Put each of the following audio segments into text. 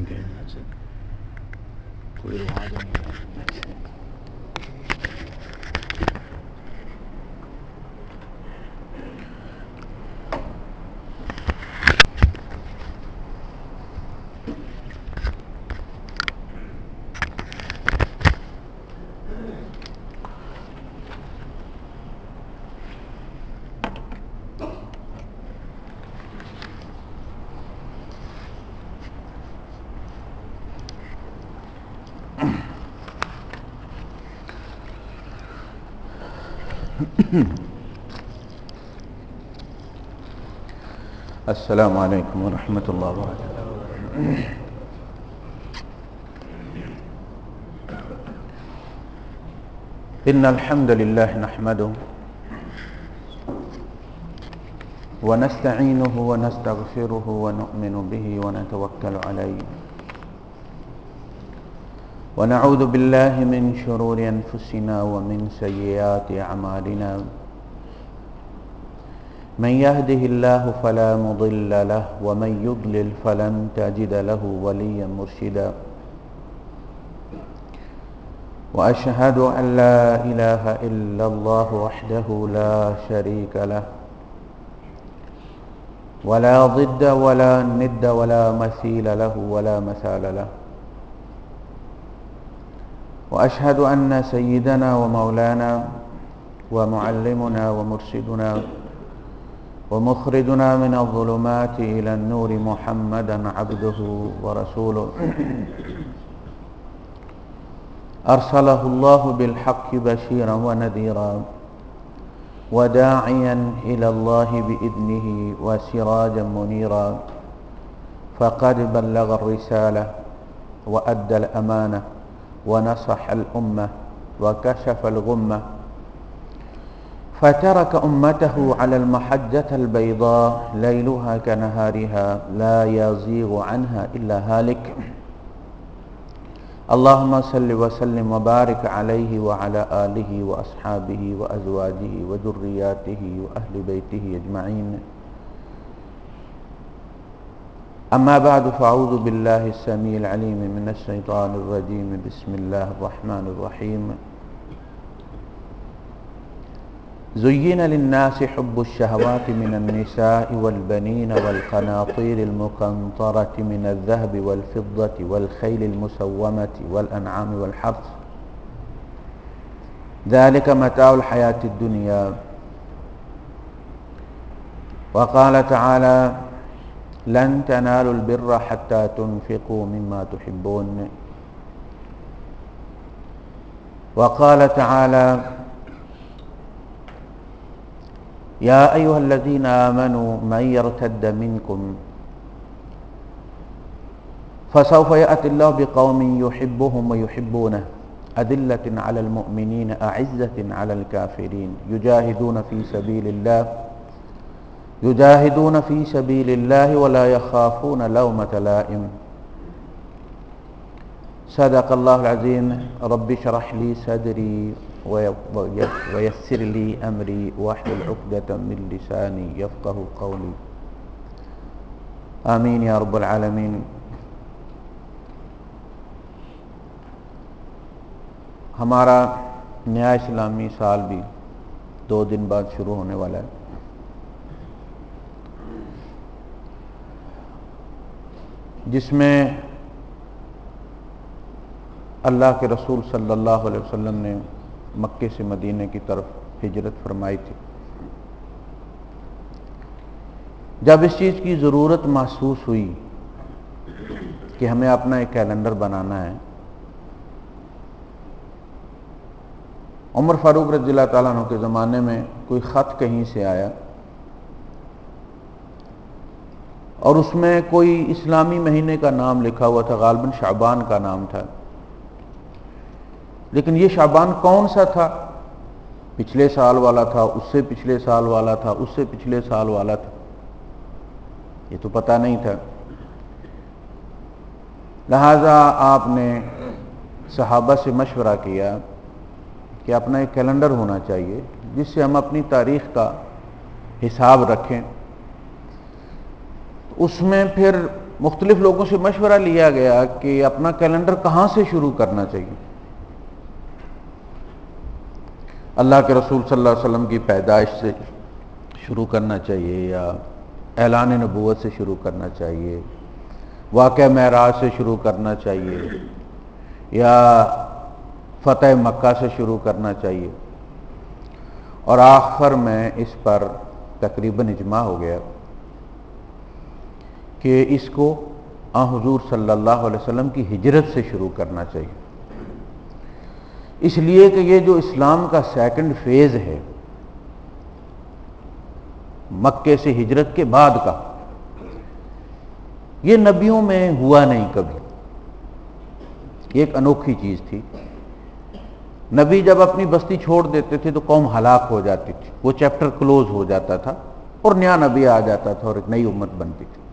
نہیں کہ یہاں سے کوئی رواج نہیں ہے. السلام علیکم ورحمۃ اللہ وبرکاتہ. ان الحمد للہ نحمده ونستعینه ونستغفره ونؤمن به ونتوکل علیہ ونعوذ باللہ من شرور انفسنا ومن سیئات اعمالنا من يهده الله فلا مضل له ومن يضلل فلن تجد له وليا مرشدا وأشهد أن لا إله إلا الله وحده لا شريك له ولا ضد ولا ند ولا مثيل له ولا مثال له وأشهد أن سيدنا ومولانا ومعلمنا ومرشدنا ومخرجنا من الظلمات إلى النور محمدا عبده ورسوله أرسله الله بالحق بشيرا ونذيرا وداعيا إلى الله بإذنه وسراجا منيرا فقد بلغ الرسالة وأدى الأمانة ونصح الأمة وكشف الغمة فترك أمته على المحجة البيضاء ليلها كنهارها لا يزيغ عنها إلا هالك. اللهم صل وسلم وبارك عليه وعلى آله وأصحابه وأزواجه وذرياته وأهل بيته أجمعين. أما بعد فأعوذ بالله السميع العليم من الشيطان الرجيم. بسم الله الرحمن الرحيم. زين للناس حب الشهوات من النساء والبنين والقناطير المقنطرة من الذهب والفضة والخيل المسومة والأنعام والحرث ذلك متاع الحياة الدنيا. وقال تعالى لن تنالوا البر حتى تنفقوا مما تحبون. وقال تعالى يا أيها الذين آمنوا من يرتد منكم فسوف يأتي الله بقوم يحبهم ويحبونه أذلة على المؤمنين أعزة على الكافرين يجاهدون في سبيل الله ولا يخافون لومة لائم. صدق الله العظيم. رب اشرح لي صدري ويسر لي أمري واحلل عقدة من لساني يفقه قولي. آمین یا رب العالمین. ہمارا نیا اسلامی سال بھی 2 دن بعد شروع ہونے والا ہے. جس میں اللہ کے رسول صلی اللہ علیہ وسلم نے مکے سے مدینے کی طرف ہجرت فرمائی تھی. جب اس چیز کی ضرورت محسوس ہوئی کہ ہمیں اپنا ایک کیلنڈر بنانا ہے، عمر فاروق رضی اللہ تعالیٰ عنہ کے زمانے میں کوئی خط کہیں سے آیا اور اس میں کوئی اسلامی مہینے کا نام لکھا ہوا تھا، غالباً شعبان کا نام تھا. لیکن یہ شعبان کون سا تھا؟ پچھلے سال والا تھا، اس سے پچھلے سال والا تھا، اس سے پچھلے سال والا تھا، یہ تو پتہ نہیں تھا. لہٰذا آپ نے صحابہ سے مشورہ کیا کہ اپنا ایک کیلنڈر ہونا چاہیے جس سے ہم اپنی تاریخ کا حساب رکھیں. اس میں پھر مختلف لوگوں سے مشورہ لیا گیا کہ اپنا کیلنڈر کہاں سے شروع کرنا چاہیے. اللہ کے رسول صلی اللہ علیہ وسلم کی پیدائش سے شروع کرنا چاہیے یا اعلان نبوت سے شروع کرنا چاہیے, واقعہ معراج سے شروع کرنا چاہیے یا فتح مکہ سے شروع کرنا چاہیے. اور آخر میں اس پر تقریباً اجماع ہو گیا کہ اس کو حضور صلی اللہ علیہ وسلم کی ہجرت سے شروع کرنا چاہیے, اس لیے کہ یہ جو اسلام کا سیکنڈ فیز ہے مکے سے ہجرت کے بعد کا, یہ نبیوں میں ہوا نہیں کبھی. یہ ایک انوکھی چیز تھی. نبی جب اپنی بستی چھوڑ دیتے تھے تو قوم ہلاک ہو جاتی تھی, وہ چیپٹر کلوز ہو جاتا تھا اور نیا نبی آ جاتا تھا اور ایک نئی امت بنتی تھی.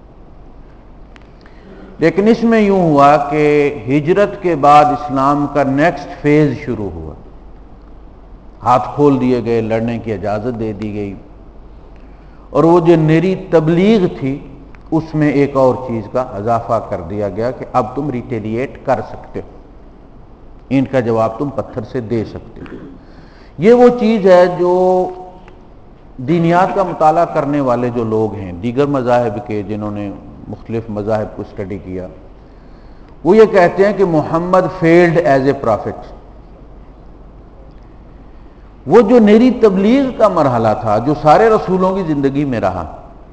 لیکن اس میں یوں ہوا کہ ہجرت کے بعد اسلام کا نیکسٹ فیز شروع ہوا, ہاتھ کھول دیے گئے, لڑنے کی اجازت دے دی گئی, اور وہ جو نری تبلیغ تھی اس میں ایک اور چیز کا اضافہ کر دیا گیا کہ اب تم ریٹیلیٹ کر سکتے ہو, ان کا جواب تم پتھر سے دے سکتے ہو. یہ وہ چیز ہے جو دینیات کا مطالعہ کرنے والے جو لوگ ہیں دیگر مذاہب کے, جنہوں نے مختلف مذاہب کو اسٹڈی کیا, وہ یہ کہتے ہیں کہ Muhammad failed as a prophet. وہ جو نری تبلیغ کا مرحلہ تھا جو سارے رسولوں کی زندگی میں رہا,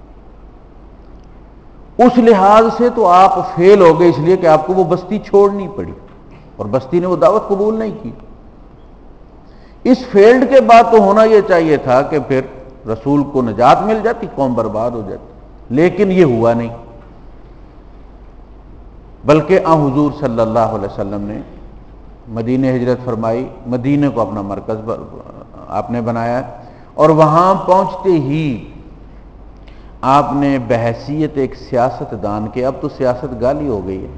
اس لحاظ سے تو آپ فیل ہو گئے, اس لیے کہ آپ کو وہ بستی چھوڑنی پڑی اور بستی نے وہ دعوت قبول نہیں کی. اس فیلڈ کے بعد تو ہونا یہ چاہیے تھا کہ پھر رسول کو نجات مل جاتی, قوم برباد ہو جاتی, لیکن یہ ہوا نہیں. بلکہ حضور صلی اللہ علیہ وسلم نے مدینہ ہجرت فرمائی, مدینہ کو اپنا مرکز آپ نے بنایا, اور وہاں پہنچتے ہی آپ نے بحیثیت ایک سیاست دان کے, اب تو سیاست گالی ہو گئی ہے,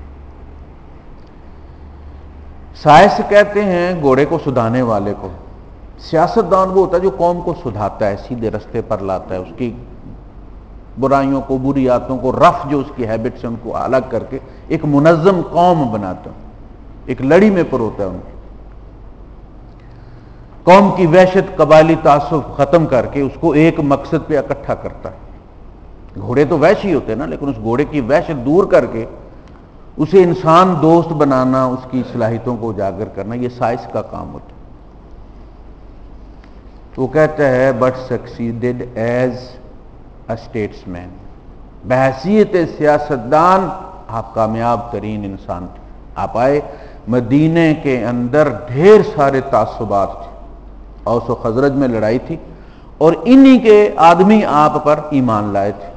سائنس کہتے ہیں گھوڑے کو سدھانے والے کو, سیاست دان وہ ہوتا ہے جو قوم کو سدھاتا ہے, سیدھے رستے پر لاتا ہے, اس کی برائیوں کو, بریاتوں کو, رف جو اس کی ہیبٹس ہیں ان کو الگ کر کے ایک منظم قوم بناتا ہے, ایک لڑی میں پروتا ہے ان کی قوم کی وحشت, قبائلی تعصب ختم کر کے اس کو ایک مقصد پہ اکٹھا کرتا ہے. گھوڑے تو وحشی ہوتے ہیں نا, لیکن اس گھوڑے کی وحشت دور کر کے اسے انسان دوست بنانا, اس کی صلاحیتوں کو اجاگر کرنا, یہ سائنس کا کام ہوتا ہے. تو وہ کہتا ہے but succeeded as a statesman, بحیثیت سیاستدان آپ کامیاب ترین انسان تھے. آپ آئے, مدینے کے اندر ڈھیر سارے تعصبات تھے, اوس و خزرج میں لڑائی تھی, اور انہی کے آدمی آپ پر ایمان لائے تھے.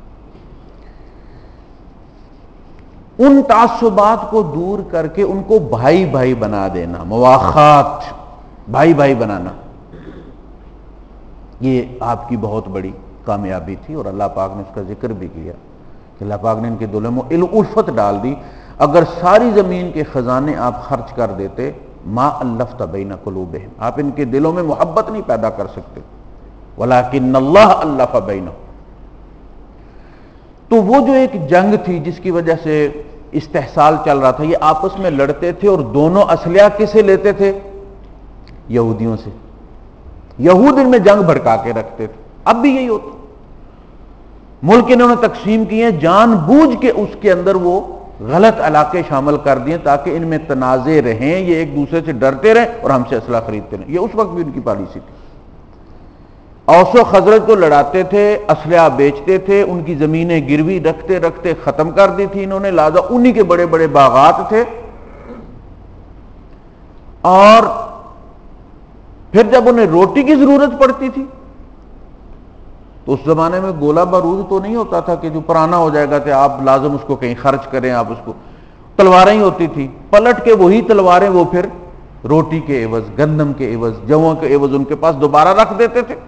ان تعصبات کو دور کر کے ان کو بھائی بھائی بنا دینا, مواخات, بھائی بھائی بنانا, یہ آپ کی بہت بڑی کامیابی تھی. اور اللہ پاک نے اس کا ذکر بھی کیا کہ اللہ پاک نے ان کے دلوں میں الفت ڈال دی. اگر ساری زمین کے خزانے آپ خرچ کر دیتے, ما الفت بین قلوبہم, آپ ان کے دلوں میں محبت نہیں پیدا کر سکتے, ولکن اللہ الف بینہم. تو وہ جو ایک جنگ تھی جس کی وجہ سے استحصال چل رہا تھا, یہ آپس میں لڑتے تھے, اور دونوں اسلحہ کس سے لیتے تھے؟ یہودیوں سے. یہود ان میں جنگ بھڑکا کے رکھتے تھے. اب بھی یہی ہوتا, ملک انہوں نے تقسیم کیے, جان بوجھ کے اس کے اندر وہ غلط علاقے شامل کر دیے تاکہ ان میں تنازع رہیں, یہ ایک دوسرے سے ڈرتے رہیں اور ہم سے اسلحہ خریدتے رہیں. یہ اس وقت بھی ان کی پالیسی تھی. اوس و خزرج کو لڑاتے تھے, اسلحہ بیچتے تھے, ان کی زمینیں گروی رکھتے رکھتے ختم کر دی تھی انہوں نے, لہذا انہی کے بڑے بڑے باغات تھے. اور پھر جب انہیں روٹی کی ضرورت پڑتی تھی تو اس زمانے میں گولہ بارود تو نہیں ہوتا تھا کہ جو پرانا ہو جائے گا کہ آپ لازم اس کو کہیں خرچ کریں, آپ اس کو, تلواریں ہی ہوتی تھی, پلٹ کے وہی تلواریں وہ پھر روٹی کے عوض, گندم کے عوض, جووں کے عوض ان کے پاس دوبارہ رکھ دیتے تھے.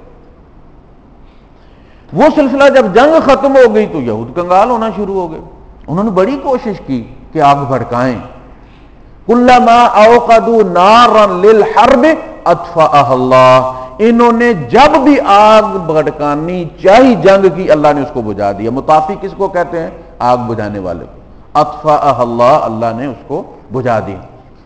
وہ سلسلہ جب جنگ ختم ہو گئی تو یہود کنگال ہونا شروع ہو گئے. انہوں نے بڑی کوشش کی کہ آگ بھڑکائیں, کلما اوقدوا نارا للحرب اطفأها اللہ, انہوں نے جب بھی آگ بھڑکانی چاہی جنگ کی, اللہ نے اس کو بجھا دیا. مطافی کس کو کہتے ہیں؟ آگ بجھانے والے کو، اطفأها اللہ، اللہ نے اس کو بجھا دیا۔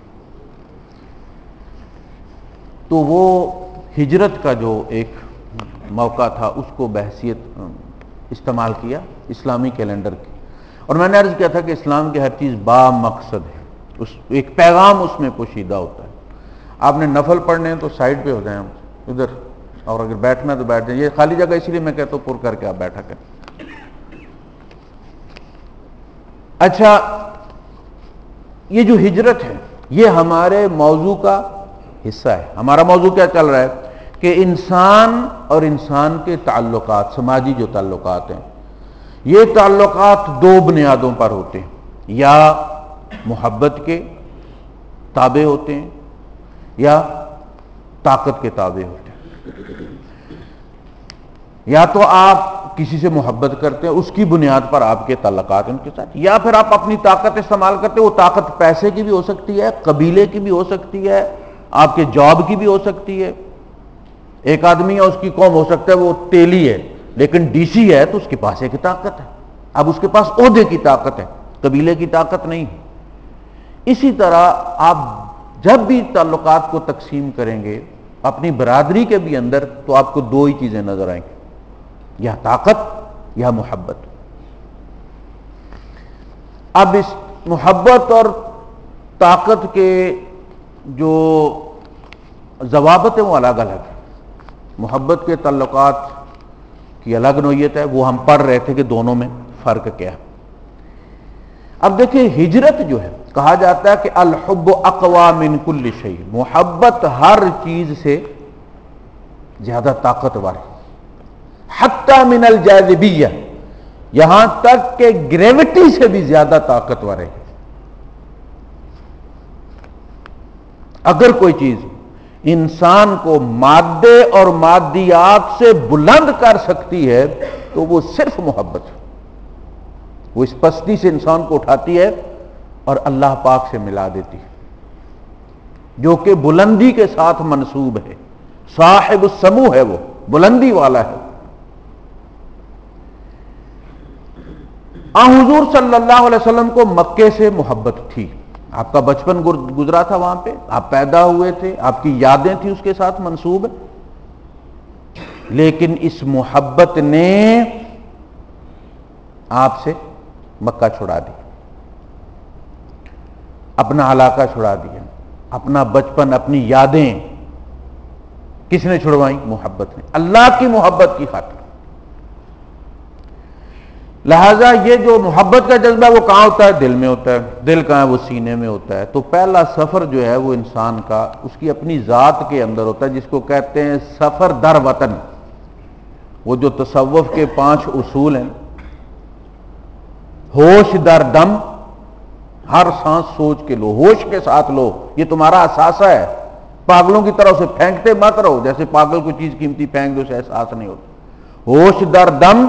تو وہ ہجرت کا جو ایک موقع تھا اس کو بحیثیت استعمال کیا اسلامی کیلنڈر کی، اور میں نے عرض کیا تھا کہ اسلام کی ہر چیز با مقصد ہے، ایک پیغام اس میں پوشیدہ ہوتا ہے۔ آپ نے نفل پڑھنے ہیں تو سائڈ پہ ہو جائیں ادھر، اور اگر بیٹھنا ہے تو بیٹھ جائیں، یہ خالی جگہ اسی لیے میں کہتا ہوں پر کر کے آپ بیٹھا کریں۔ اچھا، یہ جو ہجرت ہے یہ ہمارے موضوع کا حصہ ہے۔ ہمارا موضوع کیا چل رہا ہے کہ انسان اور انسان کے تعلقات، سماجی جو تعلقات ہیں، یہ تعلقات دو بنیادوں پر ہوتے ہیں، یا محبت کے تابع ہوتے ہیں یا طاقت کے تابع ہوتے ہیں۔ یا تو آپ کسی سے محبت کرتے ہیں، اس کی بنیاد پر آپ کے تعلقات ان کے ساتھ، یا پھر آپ اپنی طاقت استعمال کرتے ہیں۔ وہ طاقت پیسے کی بھی ہو سکتی ہے، قبیلے کی بھی ہو سکتی ہے، آپ کے جاب کی بھی ہو سکتی ہے۔ ایک آدمی ہے، اس کی قوم ہو سکتا ہے وہ تیلی ہے لیکن ڈی سی ہے تو اس کے پاس ایک طاقت ہے، اب اس کے پاس عہدے کی طاقت ہے، قبیلے کی طاقت نہیں ہے۔ اسی طرح آپ جب بھی تعلقات کو تقسیم کریں گے اپنی برادری کے بھی اندر، تو آپ کو دو ہی چیزیں نظر آئیں گی، یا طاقت یا محبت۔ اب اس محبت اور طاقت کے جو ضوابط ہیں وہ الگ الگ ہیں۔ محبت کے تعلقات کی الگ نوعیت ہے، وہ ہم پڑھ رہے تھے کہ دونوں میں فرق کیا ہے۔ اب دیکھیں، ہجرت جو ہے، کہا جاتا ہے کہ الحب اقوی من کل شیء، محبت ہر چیز سے زیادہ طاقتور ہے، حتی من الجاذبیہ، یہاں تک کہ گریوٹی سے بھی زیادہ طاقتور ہے۔ اگر کوئی چیز انسان کو مادے اور مادیات سے بلند کر سکتی ہے تو وہ صرف محبت ہے، وہ اس پستی سے انسان کو اٹھاتی ہے اور اللہ پاک سے ملا دیتی ہے، جو کہ بلندی کے ساتھ منسوب ہے، صاحب السمو ہے، وہ بلندی والا ہے۔ حضور صلی اللہ علیہ وسلم کو مکے سے محبت تھی، آپ کا بچپن گزرا تھا وہاں پہ، آپ پیدا ہوئے تھے، آپ کی یادیں تھیں اس کے ساتھ منسوب، لیکن اس محبت نے آپ سے مکہ چھڑا دی، اپنا علاقہ چھڑا دیا، اپنا بچپن، اپنی یادیں کس نے چھڑوائیں؟ محبت نے، اللہ کی محبت کی خاطر۔ لہذا یہ جو محبت کا جذبہ وہ کہاں ہوتا ہے؟ دل میں ہوتا ہے۔ دل کہاں ہے؟ وہ سینے میں ہوتا ہے۔ تو پہلا سفر جو ہے وہ انسان کا اس کی اپنی ذات کے اندر ہوتا ہے، جس کو کہتے ہیں سفر در وطن۔ وہ جو تصوف کے 5 اصول ہیں، ہوش در دم، ہر سانس سوچ کے لو، ہوش کے ساتھ لو، یہ تمہارا اثاثہ ہے، پاگلوں کی طرح اسے پھینکتے مت رہو، جیسے پاگل کوئی چیز قیمتی پھینک دو اسے احساس نہیں ہوتا۔ ہوش در دم،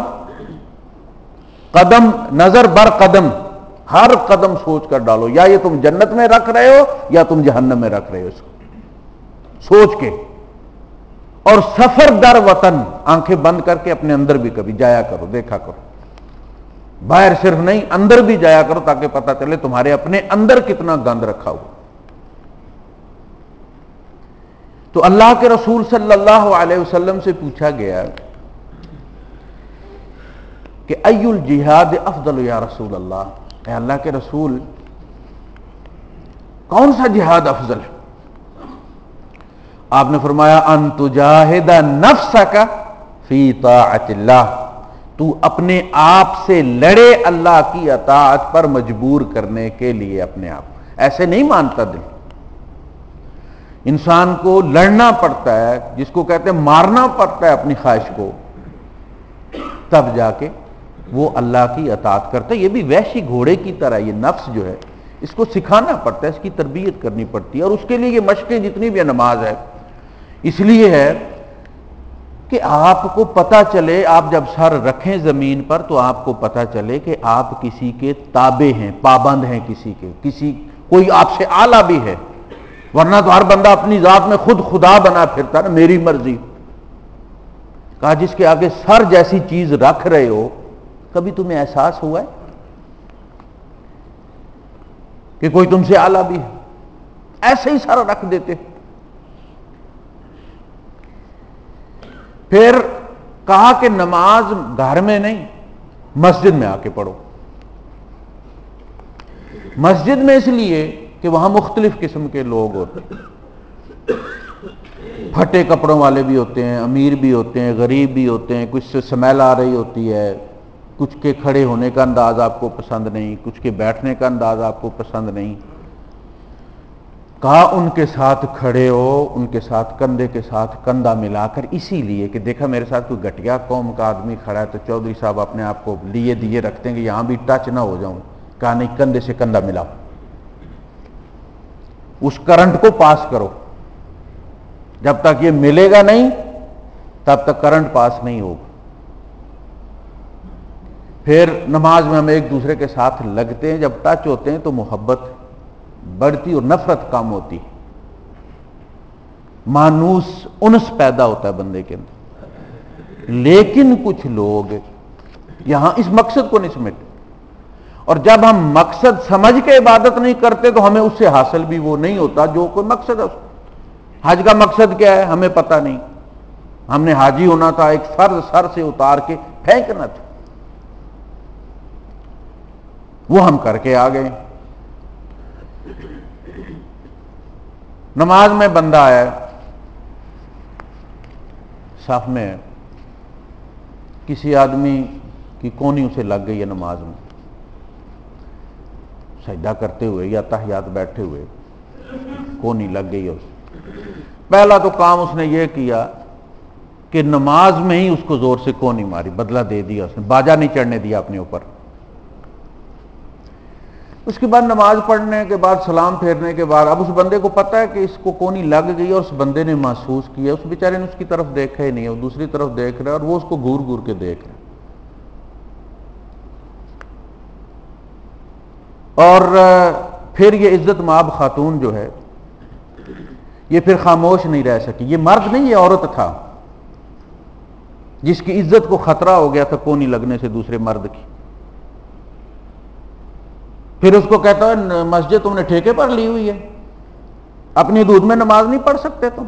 قدم نظر بر قدم، ہر قدم سوچ کر ڈالو، یا یہ تم جنت میں رکھ رہے ہو یا تم جہنم میں رکھ رہے ہو، اس کو سوچ کے۔ اور سفر در وطن، آنکھیں بند کر کے اپنے اندر بھی کبھی جایا کرو، دیکھا کرو، باہر صرف نہیں اندر بھی جایا کرو، تاکہ پتہ چلے تمہارے اپنے اندر کتنا گند رکھا ہوا۔ تو اللہ کے رسول صلی اللہ علیہ وسلم سے پوچھا گیا کہ ای الجہاد افضل یا رسول اللہ، اے اللہ کے رسول کون سا جہاد افضل ہے؟ آپ نے فرمایا ان تجاہد نفسک فی طاعت اللہ، تو اپنے آپ سے لڑے اللہ کی اطاعت پر مجبور کرنے کے لیے اپنے آپ، ایسے نہیں مانتا دل، انسان کو لڑنا پڑتا ہے، جس کو کہتے ہیں مارنا پڑتا ہے اپنی خواہش کو، تب جا کے وہ اللہ کی اطاعت کرتا ہے۔ یہ بھی وحشی گھوڑے کی طرح، یہ نفس جو ہے اس کو سکھانا پڑتا ہے، اس کی تربیت کرنی پڑتی ہے، اور اس کے لیے یہ مشقیں جتنی بھی نماز ہے اس لیے ہے کہ آپ کو پتہ چلے، آپ جب سر رکھیں زمین پر تو آپ کو پتہ چلے کہ آپ کسی کے تابع ہیں، پابند ہیں کسی کے، کوئی آپ سے اعلیٰ بھی ہے، ورنہ تو ہر بندہ اپنی ذات میں خود خدا بنا پھرتا ہے نا، میری مرضی۔ کہا جس کے آگے سر جیسی چیز رکھ رہے ہو، کبھی تمہیں احساس ہوا ہے کہ کوئی تم سے اعلیٰ بھی ہے، ایسے ہی سارا رکھ دیتے. پھر کہا کہ نماز گھر میں نہیں، مسجد میں آ کے پڑھو. مسجد میں اس لیے کہ وہاں مختلف قسم کے لوگ ہوتے ہیں، پھٹے کپڑوں والے بھی ہوتے ہیں، امیر بھی ہوتے ہیں، غریب بھی ہوتے ہیں، کچھ سے سمیل آ رہی ہوتی ہے، کچھ کے کھڑے ہونے کا انداز آپ کو پسند نہیں، کچھ کے بیٹھنے کا انداز آپ کو پسند نہیں. کہا ان کے ساتھ کھڑے ہو، ان کے ساتھ کندھے کے ساتھ کندھا ملا کر، اسی لیے کہ دیکھا میرے ساتھ کوئی گھٹیا قوم کا آدمی کھڑا ہے تو چودھری صاحب اپنے آپ کو لیے دیے رکھتے ہیں کہ یہاں بھی ٹچ نہ ہو جاؤں. کہا نہیں، کندھے سے کندھا ملاؤ، اس کرنٹ کو پاس کرو. جب تک یہ ملے گا نہیں تب تک کرنٹ پاس نہیں ہوگا. پھر نماز میں ہم ایک دوسرے کے ساتھ لگتے ہیں، جب ٹچ ہوتے ہیں تو محبت بڑھتی اور نفرت کم ہوتی، مانوس انس پیدا ہوتا ہے بندے کے اندر. لیکن کچھ لوگ یہاں اس مقصد کو نہیں سمجھتے، اور جب ہم مقصد سمجھ کے عبادت نہیں کرتے تو ہمیں اس سے حاصل بھی وہ نہیں ہوتا جو کوئی مقصد ہے. حج کا مقصد کیا ہے ہمیں پتہ نہیں، ہم نے حاجی ہونا تھا، ایک فرض سر سے اتار کے پھینکنا تھا، وہ ہم کر کے آ گئے. نماز میں بندہ آیا صف میں، کسی آدمی کی کونی اسے لگ گئی ہے نماز میں، سجدہ کرتے ہوئے یا تحیات بیٹھے ہوئے کونی لگ گئی ہے. پہلا تو کام اس نے یہ کیا کہ نماز میں ہی اس کو زور سے کونی ماری، بدلہ دے دیا، اس نے باجا نہیں چڑھنے دیا اپنے اوپر. اس کے بعد نماز پڑھنے کے بعد سلام پھیرنے کے بعد اب اس بندے کو پتہ ہے کہ اس کو کونی لگ گئی ہے، اور اس بندے نے محسوس کیا، اس بیچارے نے اس کی طرف دیکھا ہی نہیں ہے، وہ دوسری طرف دیکھ رہا ہے اور وہ اس کو گور گور کے دیکھ رہا ہے. اور پھر یہ عزت مآب خاتون جو ہے یہ پھر خاموش نہیں رہ سکی. یہ مرد نہیں، یہ عورت تھا جس کی عزت کو خطرہ ہو گیا تھا کونی لگنے سے دوسرے مرد کی. پھر اس کو کہتا ہے مسجد تم نے ٹھیکے پر لی ہوئی ہے، اپنی حدود میں نماز نہیں پڑھ سکتے تم؟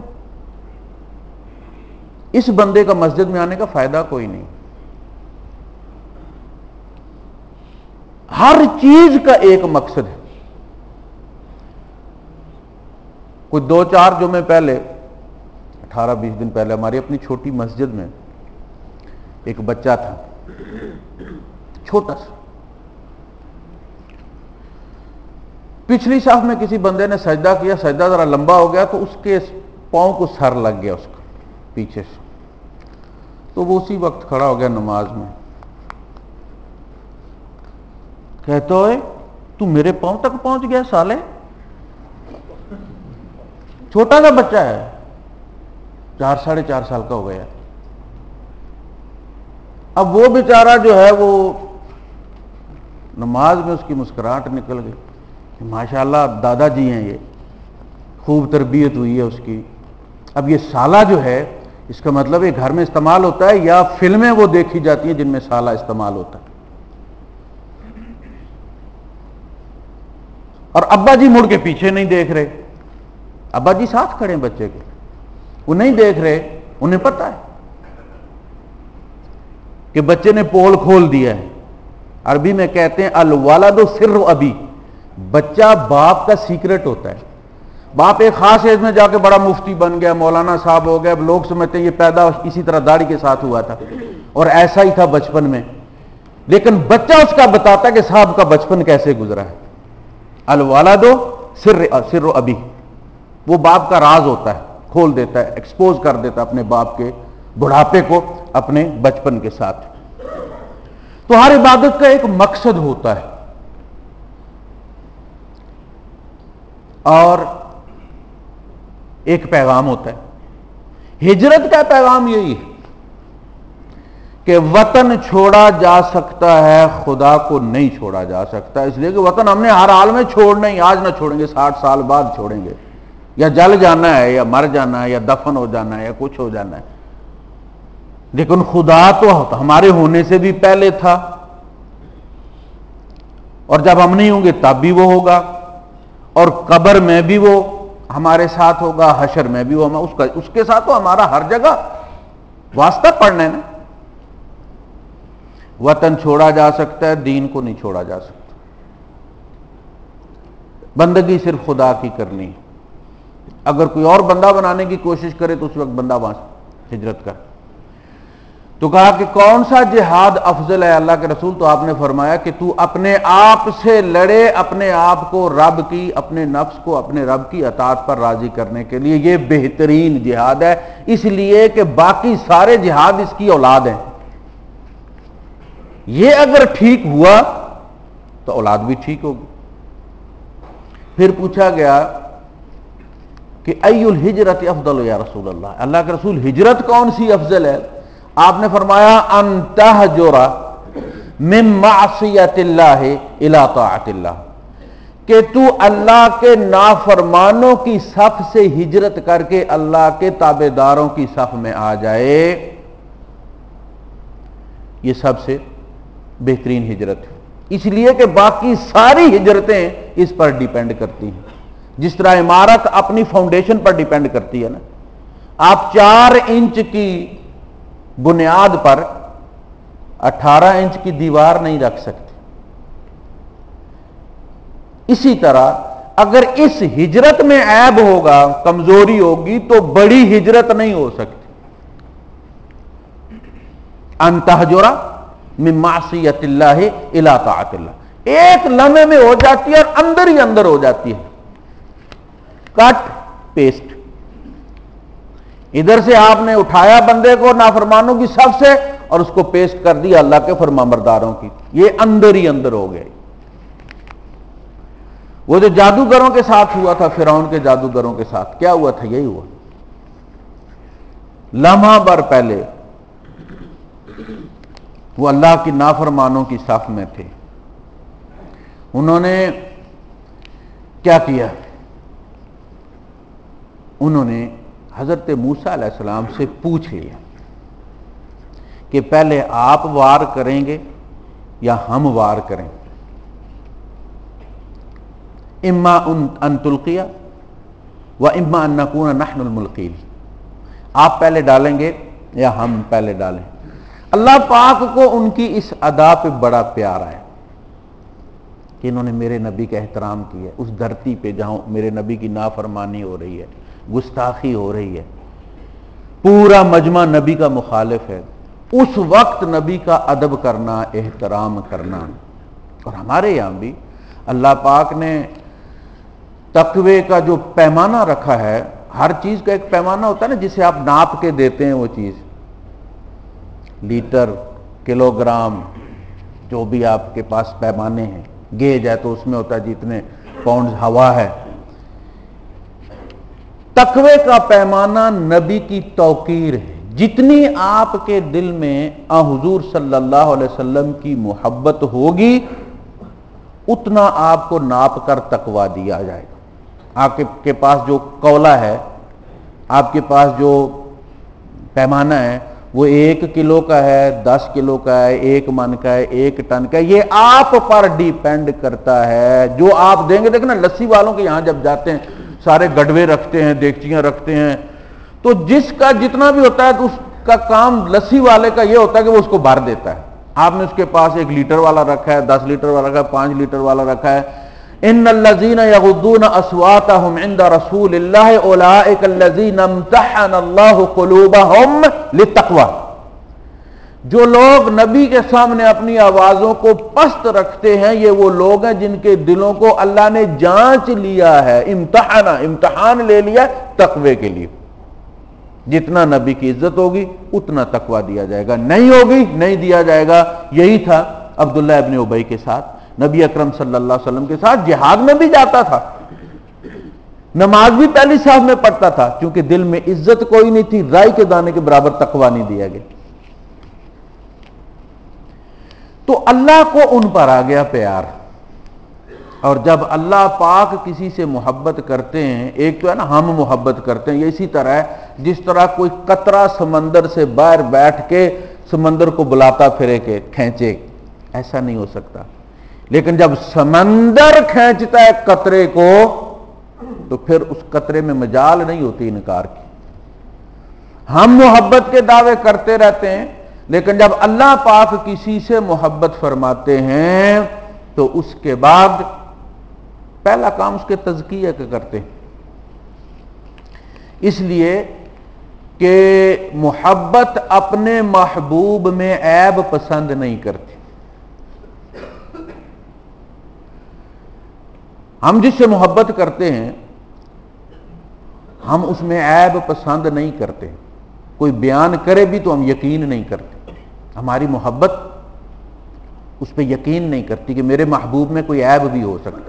اس بندے کا مسجد میں آنے کا فائدہ کوئی نہیں. ہر چیز کا ایک مقصد ہے. کوئی 2-4 جمعے پہلے، 18-20 دن پہلے ہماری اپنی چھوٹی مسجد میں ایک بچہ تھا، چھوٹا سا. پچھلی صف میں کسی بندے نے سجدہ کیا، سجدہ ذرا لمبا ہو گیا تو اس کے پاؤں کو سر لگ گیا اس کا پیچھے سے، تو وہ اسی وقت کھڑا ہو گیا نماز میں. کہتا ہے تو میرے پاؤں تک پہنچ گیا سالے، چھوٹا سا بچہ ہے، 4-4.5 سال کا ہو گیا. اب وہ بیچارہ جو ہے وہ نماز میں اس کی مسکراہٹ نکل گئی کہ ماشاءاللہ دادا جی ہیں، یہ خوب تربیت ہوئی ہے اس کی. اب یہ سالہ جو ہے اس کا مطلب یہ گھر میں استعمال ہوتا ہے یا فلمیں وہ دیکھی جاتی ہیں جن میں سالہ استعمال ہوتا ہے. اور ابا جی مڑ کے پیچھے نہیں دیکھ رہے، ابا جی ساتھ کھڑے ہیں بچے کے، وہ نہیں دیکھ رہے، انہیں پتہ ہے کہ بچے نے پول کھول دیا ہے. عربی میں کہتے ہیں الولد سر ابی، بچہ باپ کا سیکرٹ ہوتا ہے. باپ ایک خاص ایج میں جا کے بڑا مفتی بن گیا، مولانا صاحب ہو گیا، اب لوگ سمجھتے ہیں یہ پیدا اسی طرح داڑھی کے ساتھ ہوا تھا اور ایسا ہی تھا بچپن میں، لیکن بچہ اس کا بتاتا ہے کہ صاحب کا بچپن کیسے گزرا ہے. الولد سر ابی، وہ باپ کا راز ہوتا ہے، کھول دیتا ہے، ایکسپوز کر دیتا ہے اپنے باپ کے بڑھاپے کو اپنے بچپن کے ساتھ. تو ہر عبادت کا ایک مقصد ہوتا ہے اور ایک پیغام ہوتا ہے. ہجرت کا پیغام یہی ہے کہ وطن چھوڑا جا سکتا ہے، خدا کو نہیں چھوڑا جا سکتا، اس لیے کہ وطن ہم نے ہر حال میں چھوڑنا ہی، آج نہ چھوڑیں گے 60 سال بعد چھوڑیں گے، یا جل جانا ہے یا مر جانا ہے یا دفن ہو جانا ہے یا کچھ ہو جانا ہے. لیکن خدا تو ہمارے ہونے سے بھی پہلے تھا، اور جب ہم نہیں ہوں گے تب بھی وہ ہوگا. اور قبر میں بھی وہ ہمارے ساتھ ہوگا، حشر میں بھی وہ اس کے ساتھ تو ہمارا ہر جگہ واسطہ پڑنا ہے نا۔ وطن چھوڑا جا سکتا ہے، دین کو نہیں چھوڑا جا سکتا۔ بندگی صرف خدا کی کرنی ہے۔ اگر کوئی اور بندہ بنانے کی کوشش کرے تو اس وقت بندہ وہاں سے ہجرت کر۔ تو کہا کہ کون سا جہاد افضل ہے اللہ کے رسول؟ تو آپ نے فرمایا کہ تو اپنے آپ سے لڑے، اپنے آپ کو رب کی، اپنے نفس کو اپنے رب کی اطاعت پر راضی کرنے کے لیے، یہ بہترین جہاد ہے، اس لیے کہ باقی سارے جہاد اس کی اولاد ہیں۔ یہ اگر ٹھیک ہوا تو اولاد بھی ٹھیک ہوگی۔ پھر پوچھا گیا کہ ای الہجرت افضل یا رسول اللہ، اللہ کے رسول ہجرت کون سی افضل ہے؟ آپ نے فرمایا ان تہجر من معصیت اللہ الی طاعت اللہ، کہ تو اللہ کے نافرمانوں کی صف سے ہجرت کر کے اللہ کے تابعداروں کی صف میں آ جائے، یہ سب سے بہترین ہجرت ہے۔ اس لیے کہ باقی ساری ہجرتیں اس پر ڈیپینڈ کرتی ہیں، جس طرح عمارت اپنی فاؤنڈیشن پر ڈیپینڈ کرتی ہے نا۔ آپ 4 انچ کی بنیاد پر 18 انچ کی دیوار نہیں رکھ سکتے۔ اسی طرح اگر اس ہجرت میں عیب ہوگا، کمزوری ہوگی، تو بڑی ہجرت نہیں ہو سکتی۔ ان تہجر من معصیت اللہ الی طاعت اللہ، ایک لمحے میں ہو جاتی ہے اور اندر ہی اندر ہو جاتی ہے، کٹ پیسٹ۔ ادھر سے آپ نے اٹھایا بندے کو نافرمانوں کی صف سے اور اس کو پیسٹ کر دیا اللہ کے فرمانبرداروں کی، یہ اندر ہی اندر ہو گئے۔ وہ جو جادوگروں کے ساتھ ہوا تھا، فرعون کے جادوگروں کے ساتھ کیا ہوا تھا؟ یہی ہوا، لمحہ بھر پہلے وہ اللہ کی نافرمانوں کی صف میں تھے، انہوں نے کیا کیا؟ انہوں نے حضرت موسیٰ علیہ السلام سے پوچھ لیا کہ پہلے آپ وار کریں گے یا ہم وار کریں؟ اما ان تلقی و اما ان نکون نحن الملقین، آپ پہلے ڈالیں گے یا ہم پہلے ڈالیں؟ اللہ پاک کو ان کی اس ادا پہ بڑا پیار ہے کہ انہوں نے میرے نبی کا احترام کیا، اس دھرتی پہ جہاں میرے نبی کی نافرمانی ہو رہی ہے، گستاخی ہو رہی ہے، پورا مجمع نبی کا مخالف ہے، اس وقت نبی کا ادب کرنا، احترام کرنا۔ اور ہمارے یہاں بھی اللہ پاک نے تقوی کا جو پیمانہ رکھا ہے، ہر چیز کا ایک پیمانہ ہوتا ہے نا جسے آپ ناپ کے دیتے ہیں، وہ چیز لیٹر، کلو گرام، جو بھی آپ کے پاس پیمانے ہیں، گیج ہے تو اس میں ہوتا ہے جتنے پاؤنڈز ہوا ہے۔ تقوی کا پیمانہ نبی کی توقیر ہے، جتنی آپ کے دل میں حضور صلی اللہ علیہ وسلم کی محبت ہوگی اتنا آپ کو ناپ کر تقوی دیا جائے گا۔ آپ کے پاس جو قولہ ہے، آپ کے پاس جو پیمانہ ہے، وہ 1 کلو کا ہے، 10 کلو کا ہے، 1 من کا ہے، 1 ٹن کا ہے، یہ آپ پر ڈیپینڈ کرتا ہے۔ جو آپ دیں گے، دیکھنا لسی والوں کے یہاں جب جاتے ہیں سارے گڈوے رکھتے ہیں، دیگچیاں رکھتے ہیں، تو جس کا جتنا بھی ہوتا ہے تو اس کا کام لسی والے کا یہ ہوتا ہے کہ وہ اس کو بھر دیتا ہے۔ آپ نے اس کے پاس 1 لیٹر والا رکھا ہے، 10 لیٹر والا رکھا ہے، 5 لیٹر والا رکھا ہے۔ ان الذين يغضون اصواتهم عند رسول الله اولئك الذين امتحن الله قلوبهم للتقوى، جو لوگ نبی کے سامنے اپنی آوازوں کو پست رکھتے ہیں، یہ وہ لوگ ہیں جن کے دلوں کو اللہ نے جانچ لیا ہے، امتحان لے لیا تقوی کے لیے۔ جتنا نبی کی عزت ہوگی اتنا تقوی دیا جائے گا، نہیں ہوگی نہیں دیا جائے گا۔ یہی تھا عبداللہ ابن ابی کے ساتھ، نبی اکرم صلی اللہ علیہ وسلم کے ساتھ جہاد میں بھی جاتا تھا، نماز بھی پہلی صف میں پڑھتا تھا، کیونکہ دل میں عزت کوئی نہیں تھی، رائی کے دانے کے برابر تقوی نہیں دیا گیا۔ تو اللہ کو ان پر آ گیا پیار، اور جب اللہ پاک کسی سے محبت کرتے ہیں، ایک تو ہے نا ہم محبت کرتے ہیں، یہ اسی طرح ہے جس طرح کوئی قطرہ سمندر سے باہر بیٹھ کے سمندر کو بلاتا پھرے کہ کھینچے، ایسا نہیں ہو سکتا۔ لیکن جب سمندر کھینچتا ہے قطرے کو تو پھر اس قطرے میں مجال نہیں ہوتی انکار کی۔ ہم محبت کے دعوے کرتے رہتے ہیں، لیکن جب اللہ پاک کسی سے محبت فرماتے ہیں تو اس کے بعد پہلا کام اس کے تزکیہ کا کرتے ہیں، اس لیے کہ محبت اپنے محبوب میں عیب پسند نہیں کرتی۔ ہم جس سے محبت کرتے ہیں ہم اس میں عیب پسند نہیں کرتے، کوئی بیان کرے بھی تو ہم یقین نہیں کرتے، ہماری محبت اس پہ یقین نہیں کرتی کہ میرے محبوب میں کوئی عیب بھی ہو سکتا ہے۔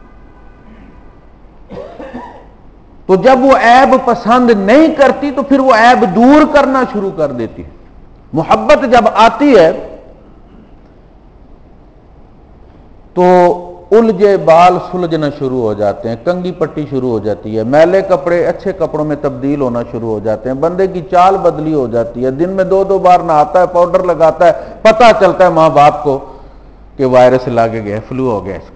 تو جب وہ عیب پسند نہیں کرتی تو پھر وہ عیب دور کرنا شروع کر دیتی ہے۔ محبت جب آتی ہے تو الجھے بال سلجھنا شروع ہو جاتے ہیں، کنگھی پٹی شروع ہو جاتی ہے، میلے کپڑے اچھے کپڑوں میں تبدیل ہونا شروع ہو جاتے ہیں، بندے کی چال بدلی ہو جاتی ہے، دن میں 2 بار نہاتا ہے، پاؤڈر لگاتا ہے، پتہ چلتا ہے ماں باپ کو کہ وائرس لاگے گیا، فلو ہو گیا اس کا۔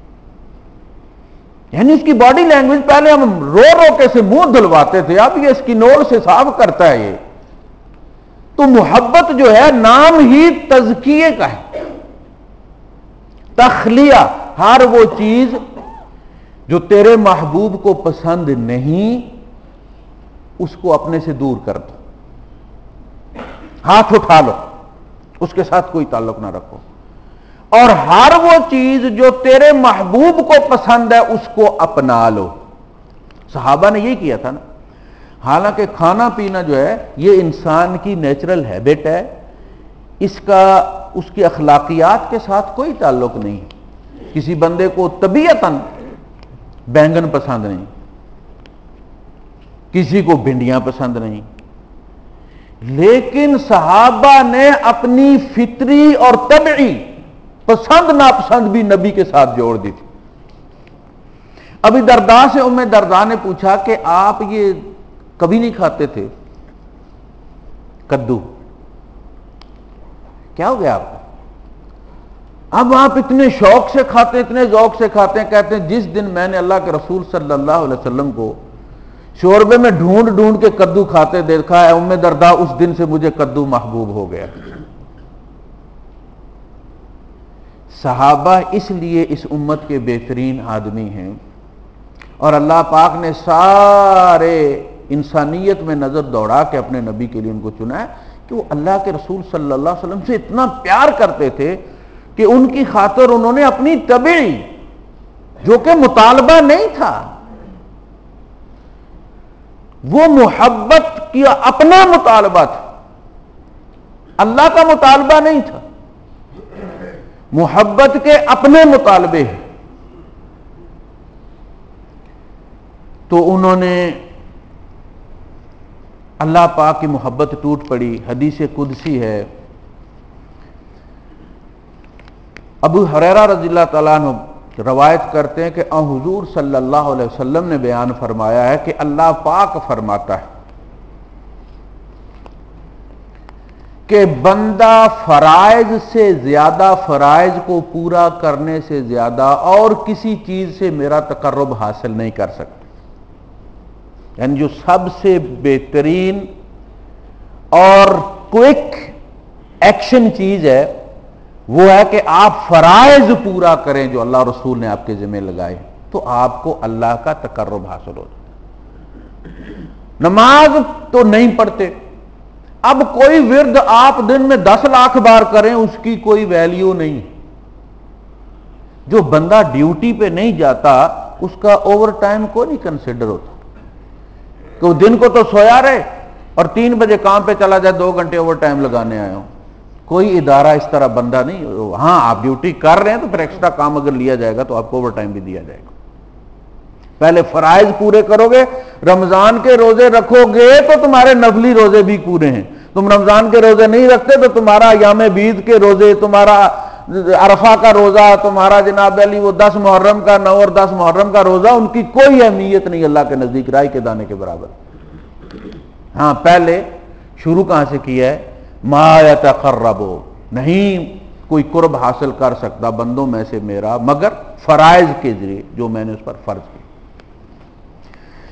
یعنی اس کی باڈی لینگویج پہلے ہم رو رو کے سے منہ دھلواتے تھے، اب یہ اس کی نول سے صاف کرتا ہے یہ۔ تو محبت جو ہے نام ہی تزکیے کا ہے، تخلیہ، ہر وہ چیز جو تیرے محبوب کو پسند نہیں اس کو اپنے سے دور کر دو، ہاتھ اٹھا لو، اس کے ساتھ کوئی تعلق نہ رکھو، اور ہر وہ چیز جو تیرے محبوب کو پسند ہے اس کو اپنا لو۔ صحابہ نے یہی کیا تھا نا۔ حالانکہ کھانا پینا جو ہے یہ انسان کی نیچرل ہیبٹ ہے، اس کا اس کی اخلاقیات کے ساتھ کوئی تعلق نہیں۔ کسی بندے کو طبیعتاً بینگن پسند نہیں، کسی کو بھنڈیاں پسند نہیں، لیکن صحابہ نے اپنی فطری اور طبعی پسند ناپسند بھی نبی کے ساتھ جوڑ دی تھی۔ ابھی درداء سے ام درداء نے پوچھا کہ آپ یہ کبھی نہیں کھاتے تھے کدو، کیا ہو گیا آپ کو؟ اب آپ اتنے شوق سے کھاتے، اتنے ذوق سے کھاتے ہیں، کہتے ہیں جس دن میں نے اللہ کے رسول صلی اللہ علیہ وسلم کو شوربے میں ڈھونڈ ڈھونڈ کے کدو کھاتے دیکھا ہے ام درداء، اس دن سے مجھے کدو محبوب ہو گیا۔ صحابہ اس لیے اس امت کے بہترین آدمی ہیں، اور اللہ پاک نے سارے انسانیت میں نظر دوڑا کے اپنے نبی کے لیے ان کو چنا ہے کہ وہ اللہ کے رسول صلی اللہ علیہ وسلم سے اتنا پیار کرتے تھے کہ ان کی خاطر انہوں نے اپنی طبعی، جو کہ مطالبہ نہیں تھا، وہ محبت کی اپنا مطالبہ تھا، اللہ کا مطالبہ نہیں تھا، محبت کے اپنے مطالبے ہیں، تو انہوں نے اللہ پاک کی محبت ٹوٹ پڑی۔ حدیث قدسی ہے، ابو ہریرہ رضی اللہ تعالیٰ عنہ روایت کرتے ہیں کہ حضور صلی اللہ علیہ وسلم نے بیان فرمایا ہے کہ اللہ پاک فرماتا ہے کہ بندہ فرائض سے زیادہ، فرائض کو پورا کرنے سے زیادہ اور کسی چیز سے میرا تقرب حاصل نہیں کر سکتا۔ یعنی جو سب سے بہترین اور کوئک ایکشن چیز ہے وہ ہے کہ آپ فرائض پورا کریں جو اللہ رسول نے آپ کے ذمہ لگائے، تو آپ کو اللہ کا تقرب حاصل ہو جائے۔ نماز تو نہیں پڑھتے، اب کوئی ورد آپ دن میں 10 لاکھ بار کریں اس کی کوئی ویلیو نہیں۔ جو بندہ ڈیوٹی پہ نہیں جاتا اس کا اوور ٹائم کو نہیں کنسیڈر ہوتا، کہ دن کو تو سویا رہے اور 3 بجے کام پہ چلا جائے، 2 گھنٹے اوور ٹائم لگانے آیا ہوں۔ کوئی ادارہ اس طرح بندہ نہیں۔ ہاں آپ ڈیوٹی کر رہے ہیں تو پھر ایکسٹرا کام اگر لیا جائے گا تو آپ کو اوور ٹائم بھی دیا جائے گا۔ پہلے فرائض پورے کرو گے، رمضان کے روزے رکھو گے تو تمہارے نفلی روزے بھی پورے ہیں۔ تم رمضان کے روزے نہیں رکھتے تو تمہارا ایام بید کے روزے، تمہارا عرفہ کا روزہ، تمہارا جناب علی وہ 10 محرم کا 9 اور 10 محرم کا روزہ، ان کی کوئی اہمیت نہیں اللہ کے نزدیک، رائی کے دانے کے برابر۔ ہاں پہلے شروع کہاں سے کیا ہے؟ ما یتقرب، نہیں کوئی قرب حاصل کر سکتا بندوں میں سے میرا مگر فرائض کے ذریعے جو میں نے اس پر فرض کی۔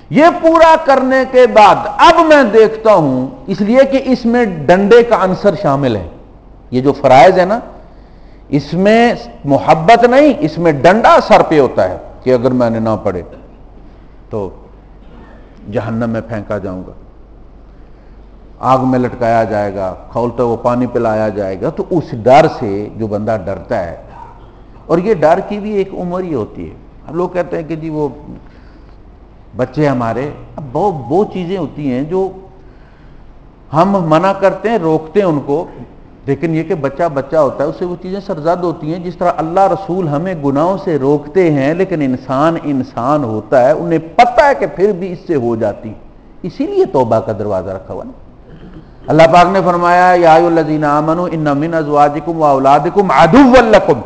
یہ پورا کرنے کے بعد اب میں دیکھتا ہوں، اس لیے کہ اس میں ڈنڈے کا عنصر شامل ہے، یہ جو فرائض ہے نا اس میں محبت نہیں، اس میں ڈنڈا سر پہ ہوتا ہے کہ اگر میں نے نہ پڑھے تو جہنم میں پھینکا جاؤں گا، آگ میں لٹکایا جائے گا، کھولتا وہ پانی پلایا جائے گا۔ تو اس ڈر سے جو بندہ ڈرتا ہے، اور یہ ڈر کی بھی ایک عمر ہی ہوتی ہے۔ ہم لوگ کہتے ہیں کہ جی وہ بچے ہمارے، اب وہ چیزیں ہوتی ہیں جو ہم منع کرتے ہیں، روکتے ہیں ان کو، لیکن یہ کہ بچہ ہوتا ہے، اس سے وہ چیزیں سرزد ہوتی ہیں۔ جس طرح اللہ رسول ہمیں گناہوں سے روکتے ہیں، لیکن انسان ہوتا ہے، انہیں پتہ ہے کہ پھر بھی اس سے ہو جاتی، اسی لیے توبہ کا دروازہ رکھا ہوا نا۔ اللہ پاک نے فرمایا یا ایھا الذین آمنوا ان من ازواجکم واولادکم عدوا لکم،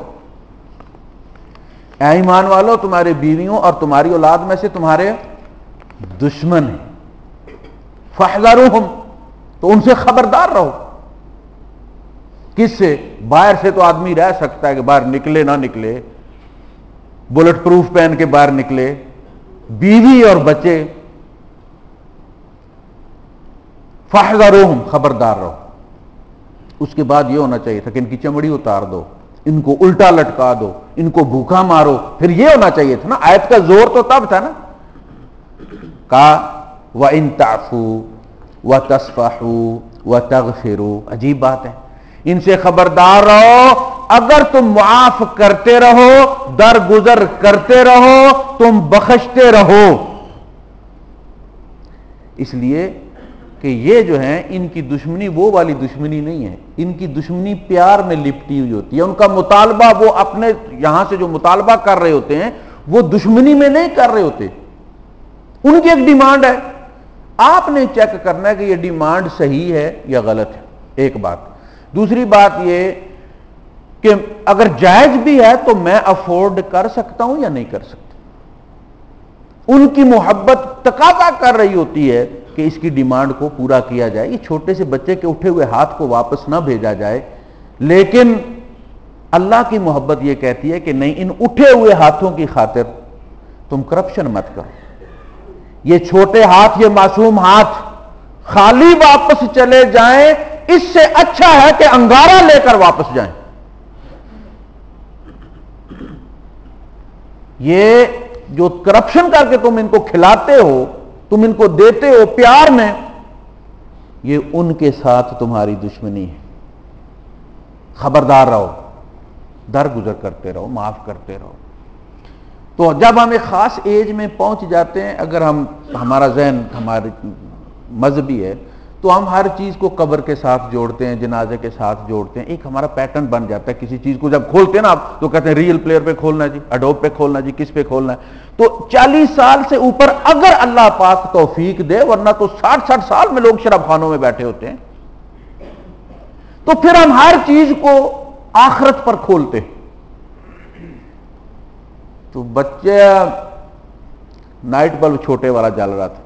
اے ایمان والو تمہارے بیویوں اور تمہاری اولاد میں سے تمہارے دشمن ہیں، فاحذروہم، تو ان سے خبردار رہو۔ کس سے؟ باہر سے تو آدمی رہ سکتا ہے کہ باہر نکلے نہ نکلے، بلٹ پروف پہن کے باہر نکلے، بیوی اور بچے، فاحذروہم، خبردار رہو۔ اس کے بعد یہ ہونا چاہیے تھا کہ ان کی چمڑی اتار دو، ان کو الٹا لٹکا دو، ان کو بھوکا مارو، پھر یہ ہونا چاہیے تھا نا۔ آیت کا زور تو تب تھا نا، کہا وَإِن تَعْفُوا وَتَصْفَحُوا وَتَغْفِرُوا، عجیب بات ہے، ان سے خبردار رہو، اگر تم معاف کرتے رہو، درگزر کرتے رہو، تم بخشتے رہو۔ اس لیے کہ یہ جو ہیں ان کی دشمنی وہ والی دشمنی نہیں ہے، ان کی دشمنی پیار میں لپٹی ہوئی ہوتی ہے۔ ان کا مطالبہ وہ اپنے یہاں سے جو مطالبہ کر رہے ہوتے ہیں وہ دشمنی میں نہیں کر رہے ہوتے، ان کی ایک ڈیمانڈ ہے، آپ نے چیک کرنا ہے کہ یہ ڈیمانڈ صحیح ہے یا غلط ہے، ایک بات۔ دوسری بات یہ کہ اگر جائز بھی ہے تو میں افورڈ کر سکتا ہوں یا نہیں کر سکتا۔ ان کی محبت تقاضا کر رہی ہوتی ہے کہ اس کی ڈیمانڈ کو پورا کیا جائے، یہ چھوٹے سے بچے کے اٹھے ہوئے ہاتھ کو واپس نہ بھیجا جائے، لیکن اللہ کی محبت یہ کہتی ہے کہ نہیں، ان اٹھے ہوئے ہاتھوں کی خاطر تم کرپشن مت کرو۔ یہ چھوٹے ہاتھ، یہ معصوم ہاتھ خالی واپس چلے جائیں، اس سے اچھا ہے کہ انگارہ لے کر واپس جائیں۔ یہ جو کرپشن کر کے تم ان کو کھلاتے ہو، تم ان کو دیتے ہو پیار میں، یہ ان کے ساتھ تمہاری دشمنی ہے۔ خبردار رہو، درگزر کرتے رہو، معاف کرتے رہو۔ تو جب ہم ایک خاص ایج میں پہنچ جاتے ہیں، اگر ہمارا ذہن ہمارے مذہبی ہے تو ہم ہر چیز کو قبر کے ساتھ جوڑتے ہیں، جنازے کے ساتھ جوڑتے ہیں، ایک ہمارا پیٹرن بن جاتا ہے۔ کسی چیز کو جب کھولتے ہیں نا آپ تو کہتے ہیں ریئل پلیئر پہ کھولنا ہے جی، اڈوب پہ کھولنا ہے جی، کس پہ کھولنا ہے۔ تو 40 سال سے اوپر اگر اللہ پاک توفیق دے، ورنہ تو 60 سال میں لوگ شراب خانوں میں بیٹھے ہوتے ہیں، تو پھر ہم ہر چیز کو آخرت پر کھولتے ہیں۔ تو بچے نائٹ بلب چھوٹے والا جل رہا تھا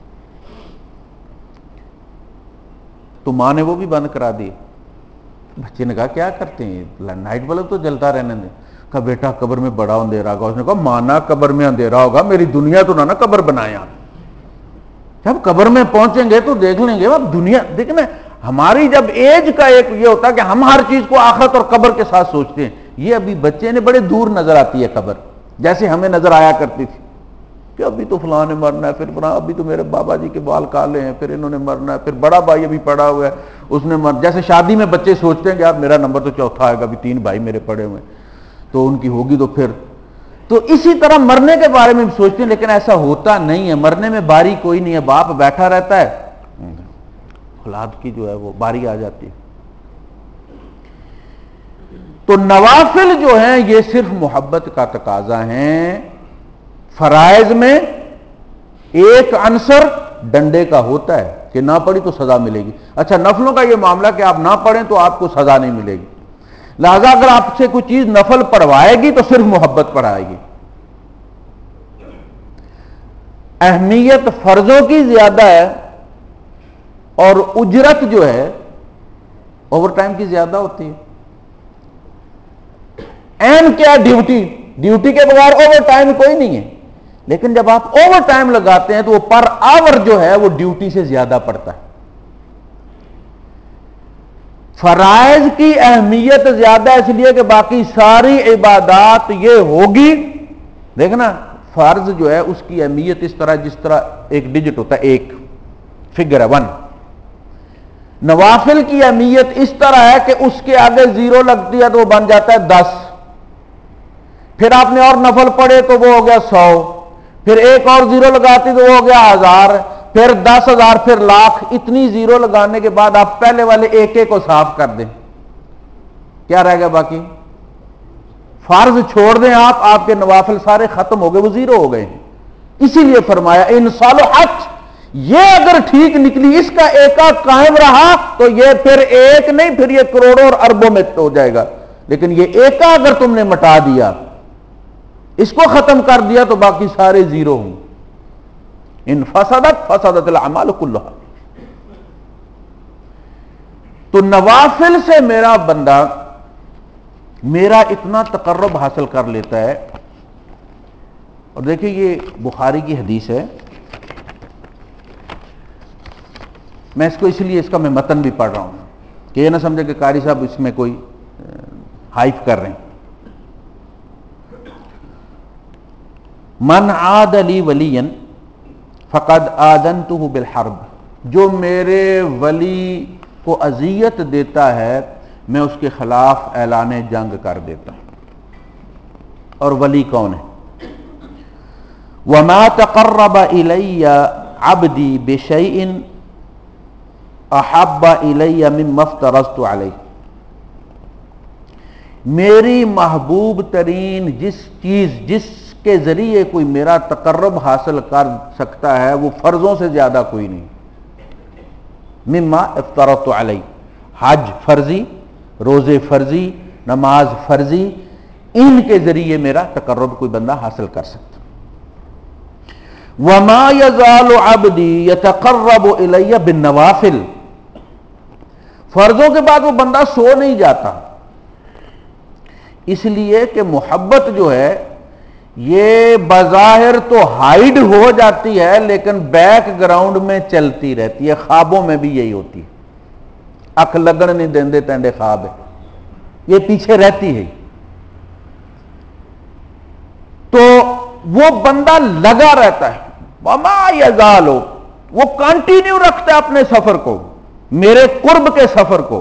تو ماں نے وہ بھی بند کرا دی۔ بچے نے کہا کیا کرتے ہیں، نائٹ بلب تو جلتا رہنے دیں۔ کہا بیٹا قبر میں بڑا اندھیرا ہوگا۔ اس نے کہا مانا قبر میں اندھیرا ہوگا، میری دنیا تو نہ قبر بنایا۔ جب قبر میں پہنچیں گے تو دیکھ لیں گے، اب دنیا دیکھنا ہماری جب ایج کا ایک یہ ہوتا ہے کہ ہم ہر چیز کو آخرت اور قبر کے ساتھ سوچتے ہیں، یہ ابھی بچے نے بڑے دور نظر آتی ہے قبر، جیسے ہمیں نظر آیا کرتی تھی کہ ابھی تو فلاں نے مرنا ہے، پھر فلاں، ابھی تو میرے بابا جی کے بال کالے ہیں، پھر انہوں نے مرنا ہے، پھر بڑا بھائی ابھی پڑا ہوا ہے اس نے مرنا۔ جیسے شادی میں بچے سوچتے ہیں کہ یار میرا نمبر تو چوتھا آئے گا، ابھی 3 بھائی میرے پڑے ہوئے ہیں تو ان کی ہوگی تو پھر، تو اسی طرح مرنے کے بارے میں بھی سوچتے ہیں، لیکن ایسا ہوتا نہیں ہے۔ مرنے میں باری کوئی نہیں ہے، باپ بیٹھا رہتا ہے، اولاد کی جو ہے وہ باری آ جاتی ہے۔ تو نوافل جو ہیں یہ صرف محبت کا تقاضا ہیں۔ فرائض میں ایک عنصر ڈنڈے کا ہوتا ہے کہ نہ پڑھی تو سزا ملے گی۔ اچھا نفلوں کا یہ معاملہ کہ آپ نہ پڑھیں تو آپ کو سزا نہیں ملے گی، لہذا اگر آپ سے کوئی چیز نفل پڑھوائے گی تو صرف محبت پڑھائے گی۔ اہمیت فرضوں کی زیادہ ہے اور اجرت جو ہے اوور ٹائم کی زیادہ ہوتی ہے۔ این کیا ڈیوٹی کے بغیر اوور ٹائم کوئی نہیں ہے، لیکن جب آپ اوور ٹائم لگاتے ہیں تو وہ پر آور جو ہے وہ ڈیوٹی سے زیادہ پڑتا ہے. فرائض کی اہمیت زیادہ اس لیے کہ باقی ساری عبادات یہ ہوگی. دیکھنا فرض جو ہے اس کی اہمیت اس طرح جس طرح ایک ڈیجٹ ہوتا ہے, ایک فگر ہے 1. نوافل کی اہمیت اس طرح ہے کہ اس کے آگے 0 لگتی ہے تو وہ بن جاتا ہے 10. پھر آپ نے اور نفل پڑھے تو وہ ہو گیا 100. پھر ایک اور 0 لگاتی تو وہ ہو گیا 1000. پھر 10,000, پھر لاکھ. اتنی 0 لگانے کے بعد آپ پہلے والے ایک کو صاف کر دیں, کیا رہ گیا باقی؟ فرض چھوڑ دیں آپ کے نوافل سارے ختم ہو گئے, وہ 0 ہو گئے. اسی لیے فرمایا ان صالحات, یہ اگر ٹھیک نکلی, اس کا ایکا قائم رہا تو یہ پھر ایک نہیں, پھر یہ کروڑوں اور اربوں میں ہو جائے گا. لیکن یہ ایکا اگر تم نے مٹا دیا, اس کو ختم کر دیا, تو باقی سارے 0 ہوں. ان فسدت الاعمال کلها. تو نوافل سے میرا بندہ میرا اتنا تقرب حاصل کر لیتا ہے. اور دیکھیں یہ بخاری کی حدیث ہے, میں اس کو اس لیے اس کا میں متن بھی پڑھ رہا ہوں کہ یہ نہ سمجھے کہ قاری صاحب اس میں کوئی ہائپ کر رہے ہیں. من عاد لی ولیا فقد آذنتہ بالحرب, جو میرے ولی کو اذیت دیتا ہے میں اس کے خلاف اعلان جنگ کر دیتا ہوں. اور ولی کون ہے؟ وما تقرب الی عبدی بشیء احب الی مما افترضت علیہ, میری محبوب ترین جس کے ذریعے کوئی میرا تقرب حاصل کر سکتا ہے وہ فرضوں سے زیادہ کوئی نہیں. مما افترضت علیہ, حج فرضی, روزے فرضی, نماز فرضی, ان کے ذریعے میرا تقرب کوئی بندہ حاصل کر سکتا. وما یزال عبدی یتقرب الی بالنوافل, فرضوں کے بعد وہ بندہ سو نہیں جاتا, اس لیے کہ محبت جو ہے یہ بظاہر تو ہائیڈ ہو جاتی ہے لیکن بیک گراؤنڈ میں چلتی رہتی ہے. خوابوں میں بھی یہی ہوتی ہے, اکھ لگن نہیں دیندے ٹینڈے خواب ہے, یہ پیچھے رہتی ہے. تو وہ بندہ لگا رہتا ہے, وما یزال, وہ کنٹینیو رکھتا ہے اپنے سفر کو, میرے قرب کے سفر کو,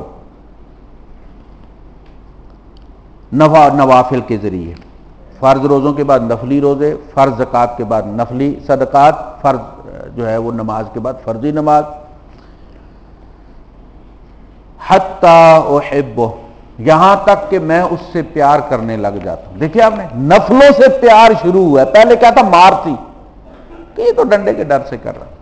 نوافل کے ذریعے. فرض روزوں کے بعد نفلی روزے, فرض زکوٰۃ کے بعد نفلی صدقات, فرض جو ہے وہ نماز کے بعد فرضی نماز. حتی احبہ, یہاں تک کہ میں اس سے پیار کرنے لگ جاتا ہوں. دیکھیے آپ نے نفلوں سے پیار شروع ہوا ہے, پہلے کیا تھا؟ مار تھی کہ یہ تو ڈنڈے کے ڈر سے کر رہا.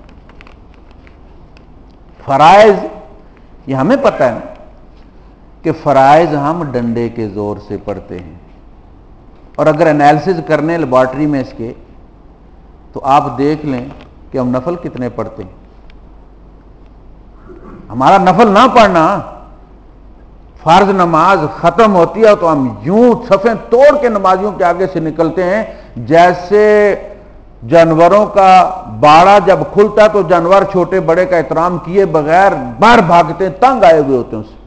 فرائض یہ ہمیں پتہ ہے کہ فرائض ہم ڈنڈے کے زور سے پڑھتے ہیں, اور اگر انالیسز کرنے لیبارٹری میں اس کے تو آپ دیکھ لیں کہ ہم نفل کتنے پڑھتے ہیں. ہمارا نفل نہ پڑھنا, فرض نماز ختم ہوتی ہے تو ہم یوں صفیں توڑ کے نمازیوں کے آگے سے نکلتے ہیں جیسے جانوروں کا باڑا جب کھلتا ہے تو جانور چھوٹے بڑے کا احترام کیے بغیر باہر بھاگتے ہیں, تنگ آئے ہوئے ہوتے ہیں اسے.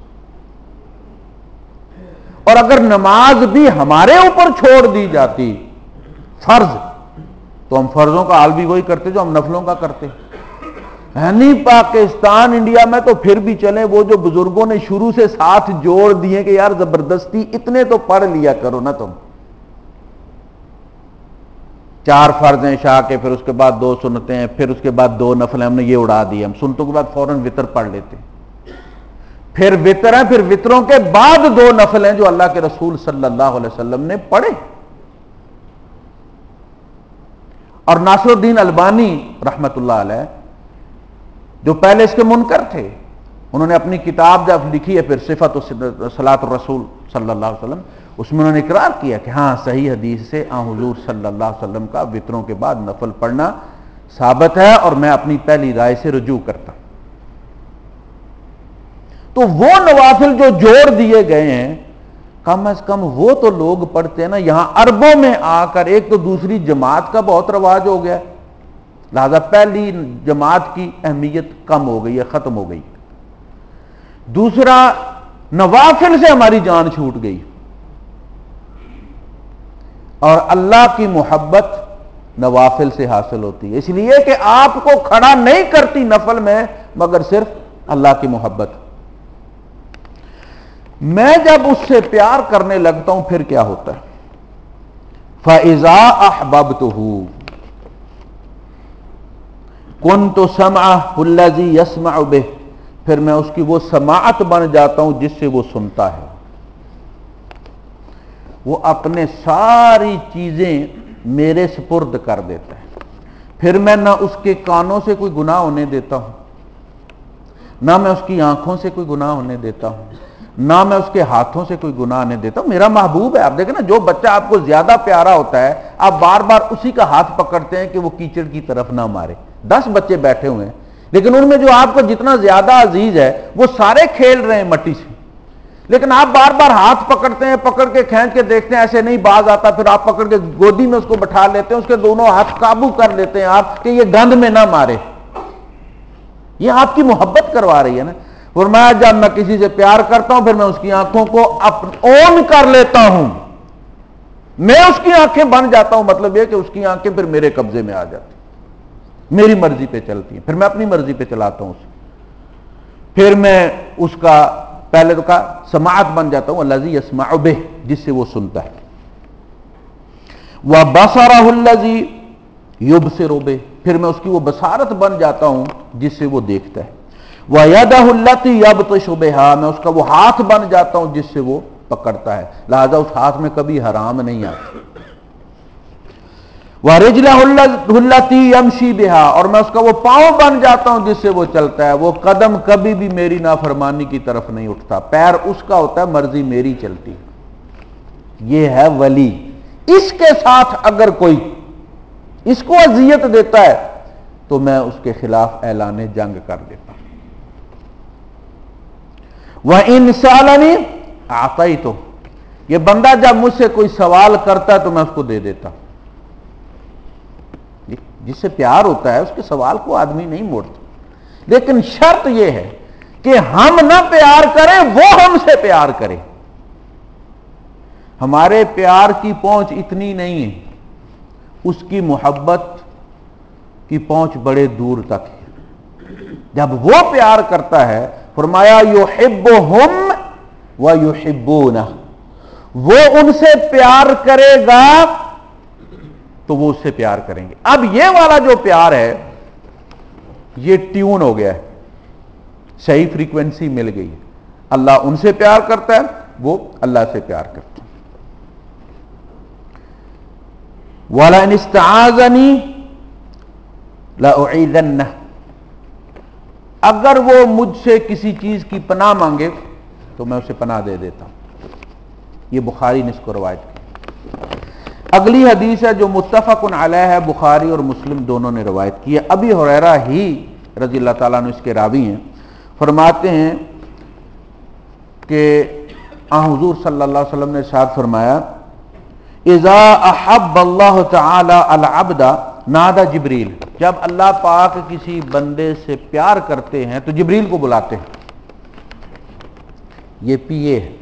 اور اگر نماز بھی ہمارے اوپر چھوڑ دی جاتی فرض, تو ہم فرضوں کا حال بھی وہی کرتے جو ہم نفلوں کا کرتے. نہیں پاکستان انڈیا میں تو پھر بھی چلیں, وہ جو بزرگوں نے شروع سے ساتھ جوڑ دیے کہ یار زبردستی اتنے تو پڑھ لیا کرو نا تم. 4 فرض ہیں عشاء کے, پھر اس کے بعد 2 سنتیں ہیں, پھر اس کے بعد 2 نفل ہیں, ہم نے یہ اڑا دی. ہم سنتوں کے بعد فوراً وطر پڑھ لیتے, پھر وطر ہیں, پھر وطروں کے بعد 2 نفل ہیں جو اللہ کے رسول صلی اللہ علیہ وسلم نے پڑھے. اور ناصر الدین البانی رحمت اللہ علیہ جو پہلے اس کے منکر تھے, انہوں نے اپنی کتاب جب لکھی ہے پھر صفت صلاۃ الرسول صلی اللہ علیہ وسلم, اس میں انہوں نے اقرار کیا کہ ہاں صحیح حدیث سے حضور صلی اللہ علیہ وسلم کا وطروں کے بعد نفل پڑھنا ثابت ہے, اور میں اپنی پہلی رائے سے رجوع کرتا ہوں. تو وہ نوافل جو جوڑ دیے گئے ہیں کم از کم وہ تو لوگ پڑھتے ہیں نا. یہاں اربوں میں آ کر ایک تو دوسری جماعت کا بہت رواج ہو گیا, لہذا پہلی جماعت کی اہمیت کم ہو گئی ہے, ختم ہو گئی. دوسرا, نوافل سے ہماری جان چھوٹ گئی, اور اللہ کی محبت نوافل سے حاصل ہوتی ہے, اس لیے کہ آپ کو کھڑا نہیں کرتی نفل میں مگر صرف اللہ کی محبت. میں جب اس سے پیار کرنے لگتا ہوں پھر کیا ہوتا ہے؟ فَإِذَا أَحْبَبْتُهُ كُنْتُ سَمْعَهُ الَّذِي يَسْمَعُ بِهِ, پھر میں اس کی وہ سماعت بن جاتا ہوں جس سے وہ سنتا ہے. وہ اپنے ساری چیزیں میرے سپرد کر دیتا ہے. پھر میں نہ اس کے کانوں سے کوئی گناہ ہونے دیتا ہوں, نہ میں اس کی آنکھوں سے کوئی گناہ ہونے دیتا ہوں, نہ میں اس کے ہاتھوں سے کوئی گناہ نہیں دیتا ہوں. میرا محبوب ہے. آپ دیکھیں نا, جو بچہ آپ کو زیادہ پیارا ہوتا ہے آپ بار بار اسی کا ہاتھ پکڑتے ہیں کہ وہ کیچڑ کی طرف نہ مارے. 10 بچے بیٹھے ہوئے ہیں لیکن ان میں جو آپ کو جتنا زیادہ عزیز ہے وہ سارے کھیل رہے ہیں مٹی سے, لیکن آپ بار بار ہاتھ پکڑتے ہیں, پکڑ کے کھینچ کے دیکھتے ہیں ایسے نہیں باز آتا, پھر آپ پکڑ کے گودی میں اس کو بٹھا لیتے ہیں, اس کے دونوں ہاتھ قابو کر لیتے ہیں آپ کہ یہ گند میں نہ مارے. یہ آپ کی محبت کروا رہی ہے نا. فرمایا جب میں کسی سے پیار کرتا ہوں پھر میں اس کی آنکھوں کو اون کر لیتا ہوں, میں اس کی آنکھیں بن جاتا ہوں. مطلب یہ کہ اس کی آنکھیں پھر میرے قبضے میں آ جاتی, میری مرضی پہ چلتی ہیں, پھر میں اپنی مرضی پہ چلاتا ہوں اسے. پھر میں اس کا پہلے تو کہا سماعت بن جاتا ہوں, الذی یسمع بہ, جس سے وہ سنتا ہے. وبصرہ الذی یبصر بہ, پھر میں اس کی وہ بصارت بن جاتا ہوں جس سے وہ دیکھتا ہے. وَيَدَهُ الَّتِي يَبْطِشُ بِهَا, میں اس کا وہ ہاتھ بن جاتا ہوں جس سے وہ پکڑتا ہے, لہذا اس ہاتھ میں کبھی حرام نہیں آتا. وَرِجْلَهُ الَّتِي يَمْشِي بِهَا, اور میں اس کا وہ پاؤں بن جاتا ہوں جس سے وہ چلتا ہے. وہ قدم کبھی بھی میری نافرمانی کی طرف نہیں اٹھتا, پیر اس کا ہوتا ہے, مرضی میری چلتی. یہ ہے ولی. اس کے ساتھ اگر کوئی اس کو اذیت دیتا ہے تو میں اس کے خلاف اعلان جنگ کر دیتا ہوں. وَإِنْ سَأَلَنِي أَعْطَيْتُهُ, یہ بندہ جب مجھ سے کوئی سوال کرتا ہے تو میں اس کو دے دیتا ہوں. جس سے پیار ہوتا ہے اس کے سوال کو آدمی نہیں موڑتا, لیکن شرط یہ ہے کہ ہم نہ پیار کریں, وہ ہم سے پیار کرے. ہمارے پیار کی پہنچ اتنی نہیں ہے, اس کی محبت کی پہنچ بڑے دور تک ہے. جب وہ پیار کرتا ہے, فرمایا یحبہم ویحبونہ, وہ ان سے پیار کرے گا تو وہ اس سے پیار کریں گے. اب یہ والا جو پیار ہے یہ ٹیون ہو گیا ہے, صحیح فریکوینسی مل گئی ہے. اللہ ان سے پیار کرتا ہے, وہ اللہ سے پیار کرتا ہے. وَلَئِنِ اسْتَعَاذَنِي لَأُعِيذَنَّهُ, اگر وہ مجھ سے کسی چیز کی پناہ مانگے تو میں اسے پناہ دے دیتا ہوں. یہ بخاری نے اس کو روایت کی. اگلی حدیث ہے جو متفق علیہ ہے, بخاری اور مسلم دونوں نے روایت کی ہے. ابی ہریرہ ہی رضی اللہ تعالیٰ عنہ اس کے راوی ہیں, فرماتے ہیں کہ حضور صلی اللہ علیہ وسلم نے ارشاد فرمایا, اذا احب اللہ تعالی العبد نادى جبریل, جب اللہ پاک کسی بندے سے پیار کرتے ہیں تو جبریل کو بلاتے ہیں. یہ پیے ہے,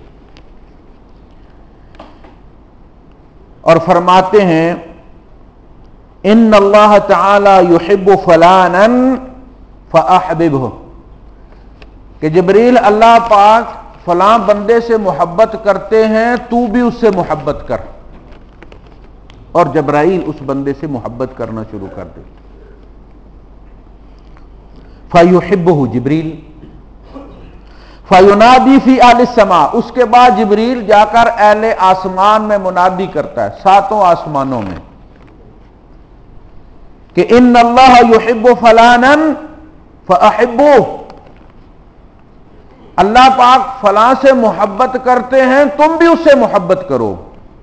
اور فرماتے ہیں ان اللہ تعالی یحب فلانا فاحببہ, کہ جبریل اللہ پاک فلاں بندے سے محبت کرتے ہیں, تو بھی اس سے محبت کر. اور جبرائیل اس بندے سے محبت کرنا شروع کر دے. فیحبہ جبریل, فینادی فی اہل السماء, اس کے بعد جبریل جا کر اہل آسمان میں منادی کرتا ہے, 7 آسمانوں میں, کہ ان اللہ یحب فلانا فاحبوہ, اللہ پاک فلاں سے محبت کرتے ہیں تم بھی اس سے محبت کرو.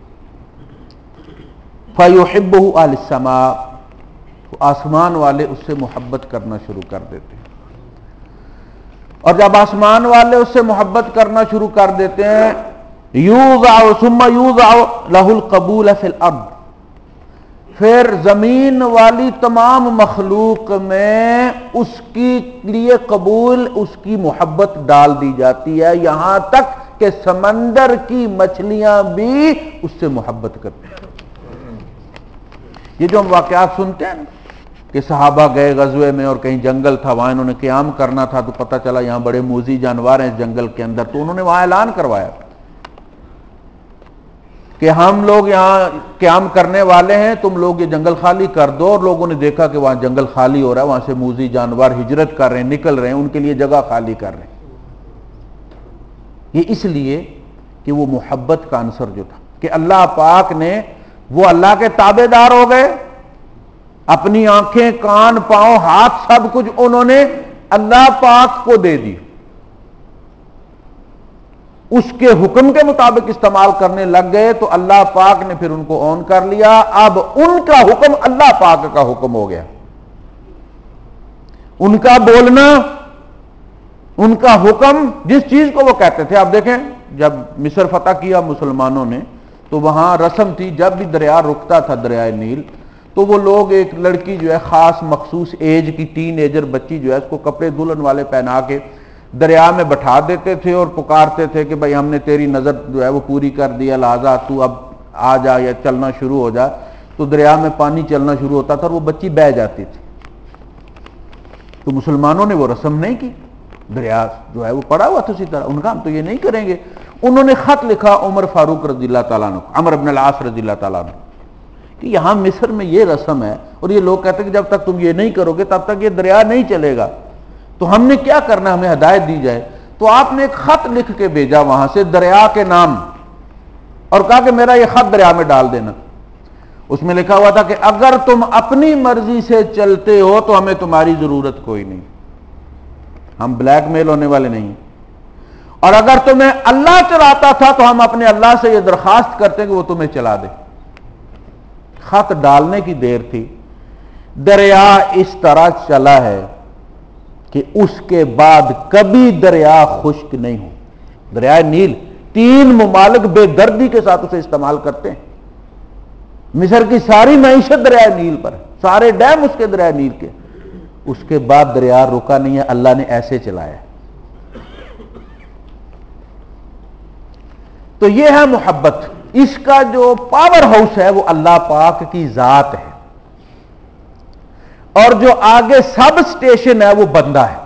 فیحبہ اہل السماء, آسمان والے اس سے محبت کرنا شروع کر دیتے ہیں. اور جب آسمان والے اس سے محبت کرنا شروع کر دیتے ہیں یوضع ثم یوضع لہ القبول فی الارض، پھر زمین والی تمام مخلوق میں اس کے لیے قبول، اس کی محبت ڈال دی جاتی ہے، یہاں تک کہ سمندر کی مچھلیاں بھی اس سے محبت کرتی ہیں۔ یہ جو ہم واقعات سنتے ہیں کہ صحابہ گئے غزوے میں اور کہیں جنگل تھا، وہاں انہوں نے قیام کرنا تھا تو پتہ چلا یہاں بڑے موذی جانور ہیں اس جنگل کے اندر، تو انہوں نے وہاں اعلان کروایا کہ ہم لوگ یہاں قیام کرنے والے ہیں، تم لوگ یہ جنگل خالی کر دو، اور لوگوں نے دیکھا کہ وہاں جنگل خالی ہو رہا ہے، وہاں سے موذی جانور ہجرت کر رہے ہیں، نکل رہے ہیں، ان کے لیے جگہ خالی کر رہے ہیں۔ یہ اس لیے کہ وہ محبت کا عنصر جو تھا کہ اللہ پاک نے، وہ اللہ کے تابع دار ہو گئے، اپنی آنکھیں، کان، پاؤں، ہاتھ، سب کچھ انہوں نے اللہ پاک کو دے دی، اس کے حکم کے مطابق استعمال کرنے لگ گئے تو اللہ پاک نے پھر ان کو اون کر لیا، اب ان کا حکم اللہ پاک کا حکم ہو گیا، ان کا بولنا، ان کا حکم، جس چیز کو وہ کہتے تھے۔ آپ دیکھیں جب مصر فتح کیا مسلمانوں نے تو وہاں رسم تھی، جب بھی دریا رکتا تھا دریائے نیل تو وہ لوگ ایک لڑکی جو ہے خاص مخصوص ایج کی ٹین ایجر بچی جو ہے اس کو کپڑے دلہن والے پہنا کے دریا میں بٹھا دیتے تھے اور پکارتے تھے کہ بھائی ہم نے تیری نظر جو ہے وہ پوری کر دیا، لہذا تو اب آ جا یا چلنا شروع ہو جا، تو دریا میں پانی چلنا شروع ہوتا تھا اور وہ بچی بہہ جاتی تھی۔ تو مسلمانوں نے وہ رسم نہیں کی، دریا جو ہے وہ پڑا ہوا تھا اسی طرح، ان کا ہم تو یہ نہیں کریں گے۔ انہوں نے خط لکھا عمر فاروق رضی اللہ تعالیٰ عنہ، عمر بن العاص رضی اللہ تعالیٰ عنہ، کہ یہاں مصر میں یہ رسم ہے اور یہ لوگ کہتے ہیں کہ جب تک تم یہ نہیں کرو گے تب تک یہ دریا نہیں چلے گا، تو ہم نے کیا کرنا، ہمیں ہدایت دی جائے۔ تو آپ نے ایک خط لکھ کے بھیجا وہاں سے دریا کے نام، اور کہا کہ میرا یہ خط دریا میں ڈال دینا۔ اس میں لکھا ہوا تھا کہ اگر تم اپنی مرضی سے چلتے ہو تو ہمیں تمہاری ضرورت کوئی نہیں، ہم بلیک میل ہونے والے نہیں، اور اگر تمہیں اللہ چلاتا تھا تو ہم اپنے اللہ سے یہ درخواست کرتے کہ وہ تمہیں چلا دے۔ خط ڈالنے کی دیر تھی، دریا اس طرح چلا ہے کہ اس کے بعد کبھی دریا خشک نہیں ہو۔ دریائے نیل 3 ممالک بے دردی کے ساتھ اسے استعمال کرتے ہیں، مصر کی ساری معیشت دریائے نیل پر، سارے ڈیم اس کے دریائے نیل کے، اس کے بعد دریا رکا نہیں ہے، اللہ نے ایسے چلایا۔ تو یہ ہے محبت، اس کا جو پاور ہاؤس ہے وہ اللہ پاک کی ذات ہے، اور جو آگے سب سٹیشن ہے وہ بندہ ہے،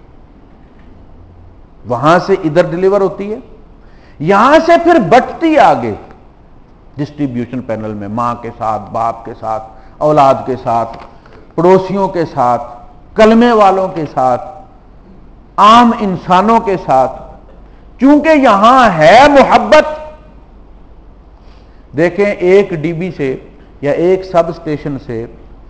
وہاں سے ادھر ڈیلیور ہوتی ہے، یہاں سے پھر بٹتی آگے ڈسٹریبیوشن پینل میں، ماں کے ساتھ، باپ کے ساتھ، اولاد کے ساتھ، پڑوسیوں کے ساتھ، کلمے والوں کے ساتھ، عام انسانوں کے ساتھ، چونکہ یہاں ہے محبت۔ دیکھیں ایک ڈی بی سے یا ایک سب اسٹیشن سے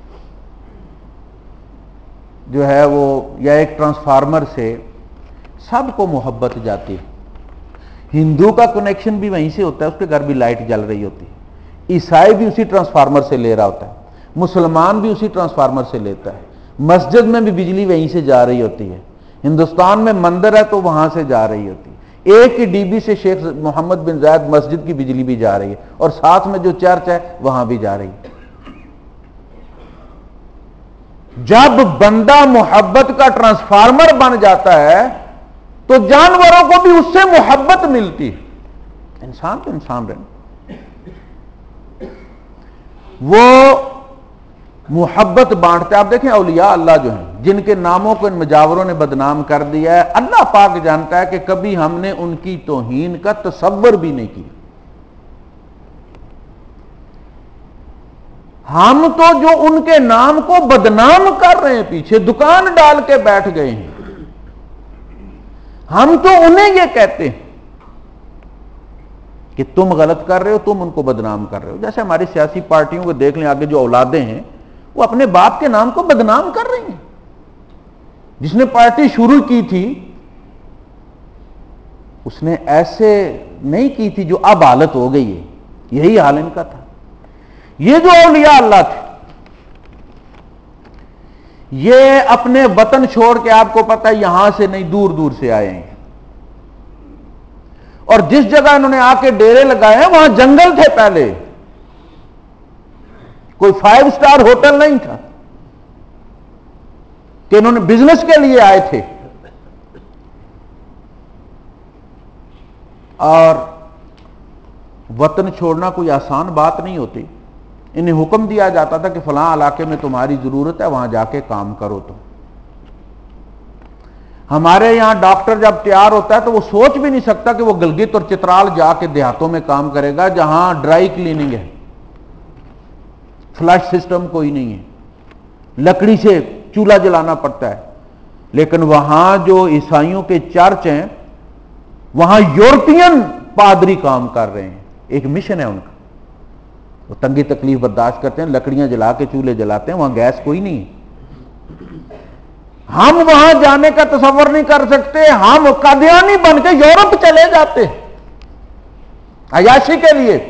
جو ہے وہ، یا ایک ٹرانسفارمر سے سب کو محبت جاتی ہے۔ ہندو کا کنیکشن بھی وہیں سے ہوتا ہے، اس کے گھر بھی لائٹ جل رہی ہوتی ہے، عیسائی بھی اسی ٹرانسفارمر سے لے رہا ہوتا ہے، مسلمان بھی اسی ٹرانسفارمر سے لیتا ہے، مسجد میں بھی بجلی وہیں سے جا رہی ہوتی ہے، ہندوستان میں مندر ہے تو وہاں سے جا رہی ہوتی ہے، ایک ہی ڈی بی سے شیخ محمد بن زائد مسجد کی بجلی بھی جا رہی ہے، اور ساتھ میں جو چرچ ہے وہاں بھی جا رہی ہے۔ جب بندہ محبت کا ٹرانسفارمر بن جاتا ہے تو جانوروں کو بھی اس سے محبت ملتی ہے، انسان تو انسان رہے، وہ محبت بانٹتے۔ آپ دیکھیں اولیاء اللہ جو ہیں جن کے ناموں کو ان مجاوروں نے بدنام کر دیا ہے، اللہ پاک جانتا ہے کہ کبھی ہم نے ان کی توہین کا تصور بھی نہیں کیا۔ ہم تو جو ان کے نام کو بدنام کر رہے ہیں، پیچھے دکان ڈال کے بیٹھ گئے ہیں، ہم تو انہیں یہ کہتے ہیں کہ تم غلط کر رہے ہو، تم ان کو بدنام کر رہے ہو۔ جیسے ہماری سیاسی پارٹیوں کو دیکھ لیں، آگے جو اولادیں ہیں وہ اپنے باپ کے نام کو بدنام کر رہی ہیں۔ جس نے پارٹی شروع کی تھی اس نے ایسے نہیں کی تھی جو اب حالت ہو گئی ہے، یہی حال ان کا تھا۔ یہ جو اولیاء اللہ تھے یہ اپنے وطن چھوڑ کے، آپ کو پتہ ہے یہاں سے نہیں دور دور سے آئے ہیں، اور جس جگہ انہوں نے آ کے ڈیرے لگائے ہیں وہاں جنگل تھے پہلے، کوئی 5 اسٹار ہوٹل نہیں تھا کہ انہوں نے بزنس کے لیے آئے تھے. اور وطن چھوڑنا کوئی آسان بات نہیں ہوتی. انہیں حکم دیا جاتا تھا کہ فلاں علاقے میں تمہاری ضرورت ہے، وہاں جا کے کام کرو. تم ہمارے یہاں ڈاکٹر جب تیار ہوتا ہے تو وہ سوچ بھی نہیں سکتا کہ وہ گلگت اور چترال جا کے دیہاتوں میں کام کرے گا جہاں ڈرائی کلیننگ ہے، فلش سسٹم کوئی نہیں ہے، لکڑی سے چولہا جلانا پڑتا ہے. لیکن وہاں جو عیسائیوں کے چرچ ہیں وہاں یورپین پادری کام کر رہے ہیں، ایک مشن ہے ان کا. وہ تنگی تکلیف برداشت کرتے ہیں، لکڑیاں جلا کے چولہے جلاتے ہیں، وہاں گیس کوئی نہیں ہے. ہم وہاں جانے کا تصور نہیں کر سکتے، ہم قادیانی بن کے یورپ چلے جاتے عیاشی کے لیے.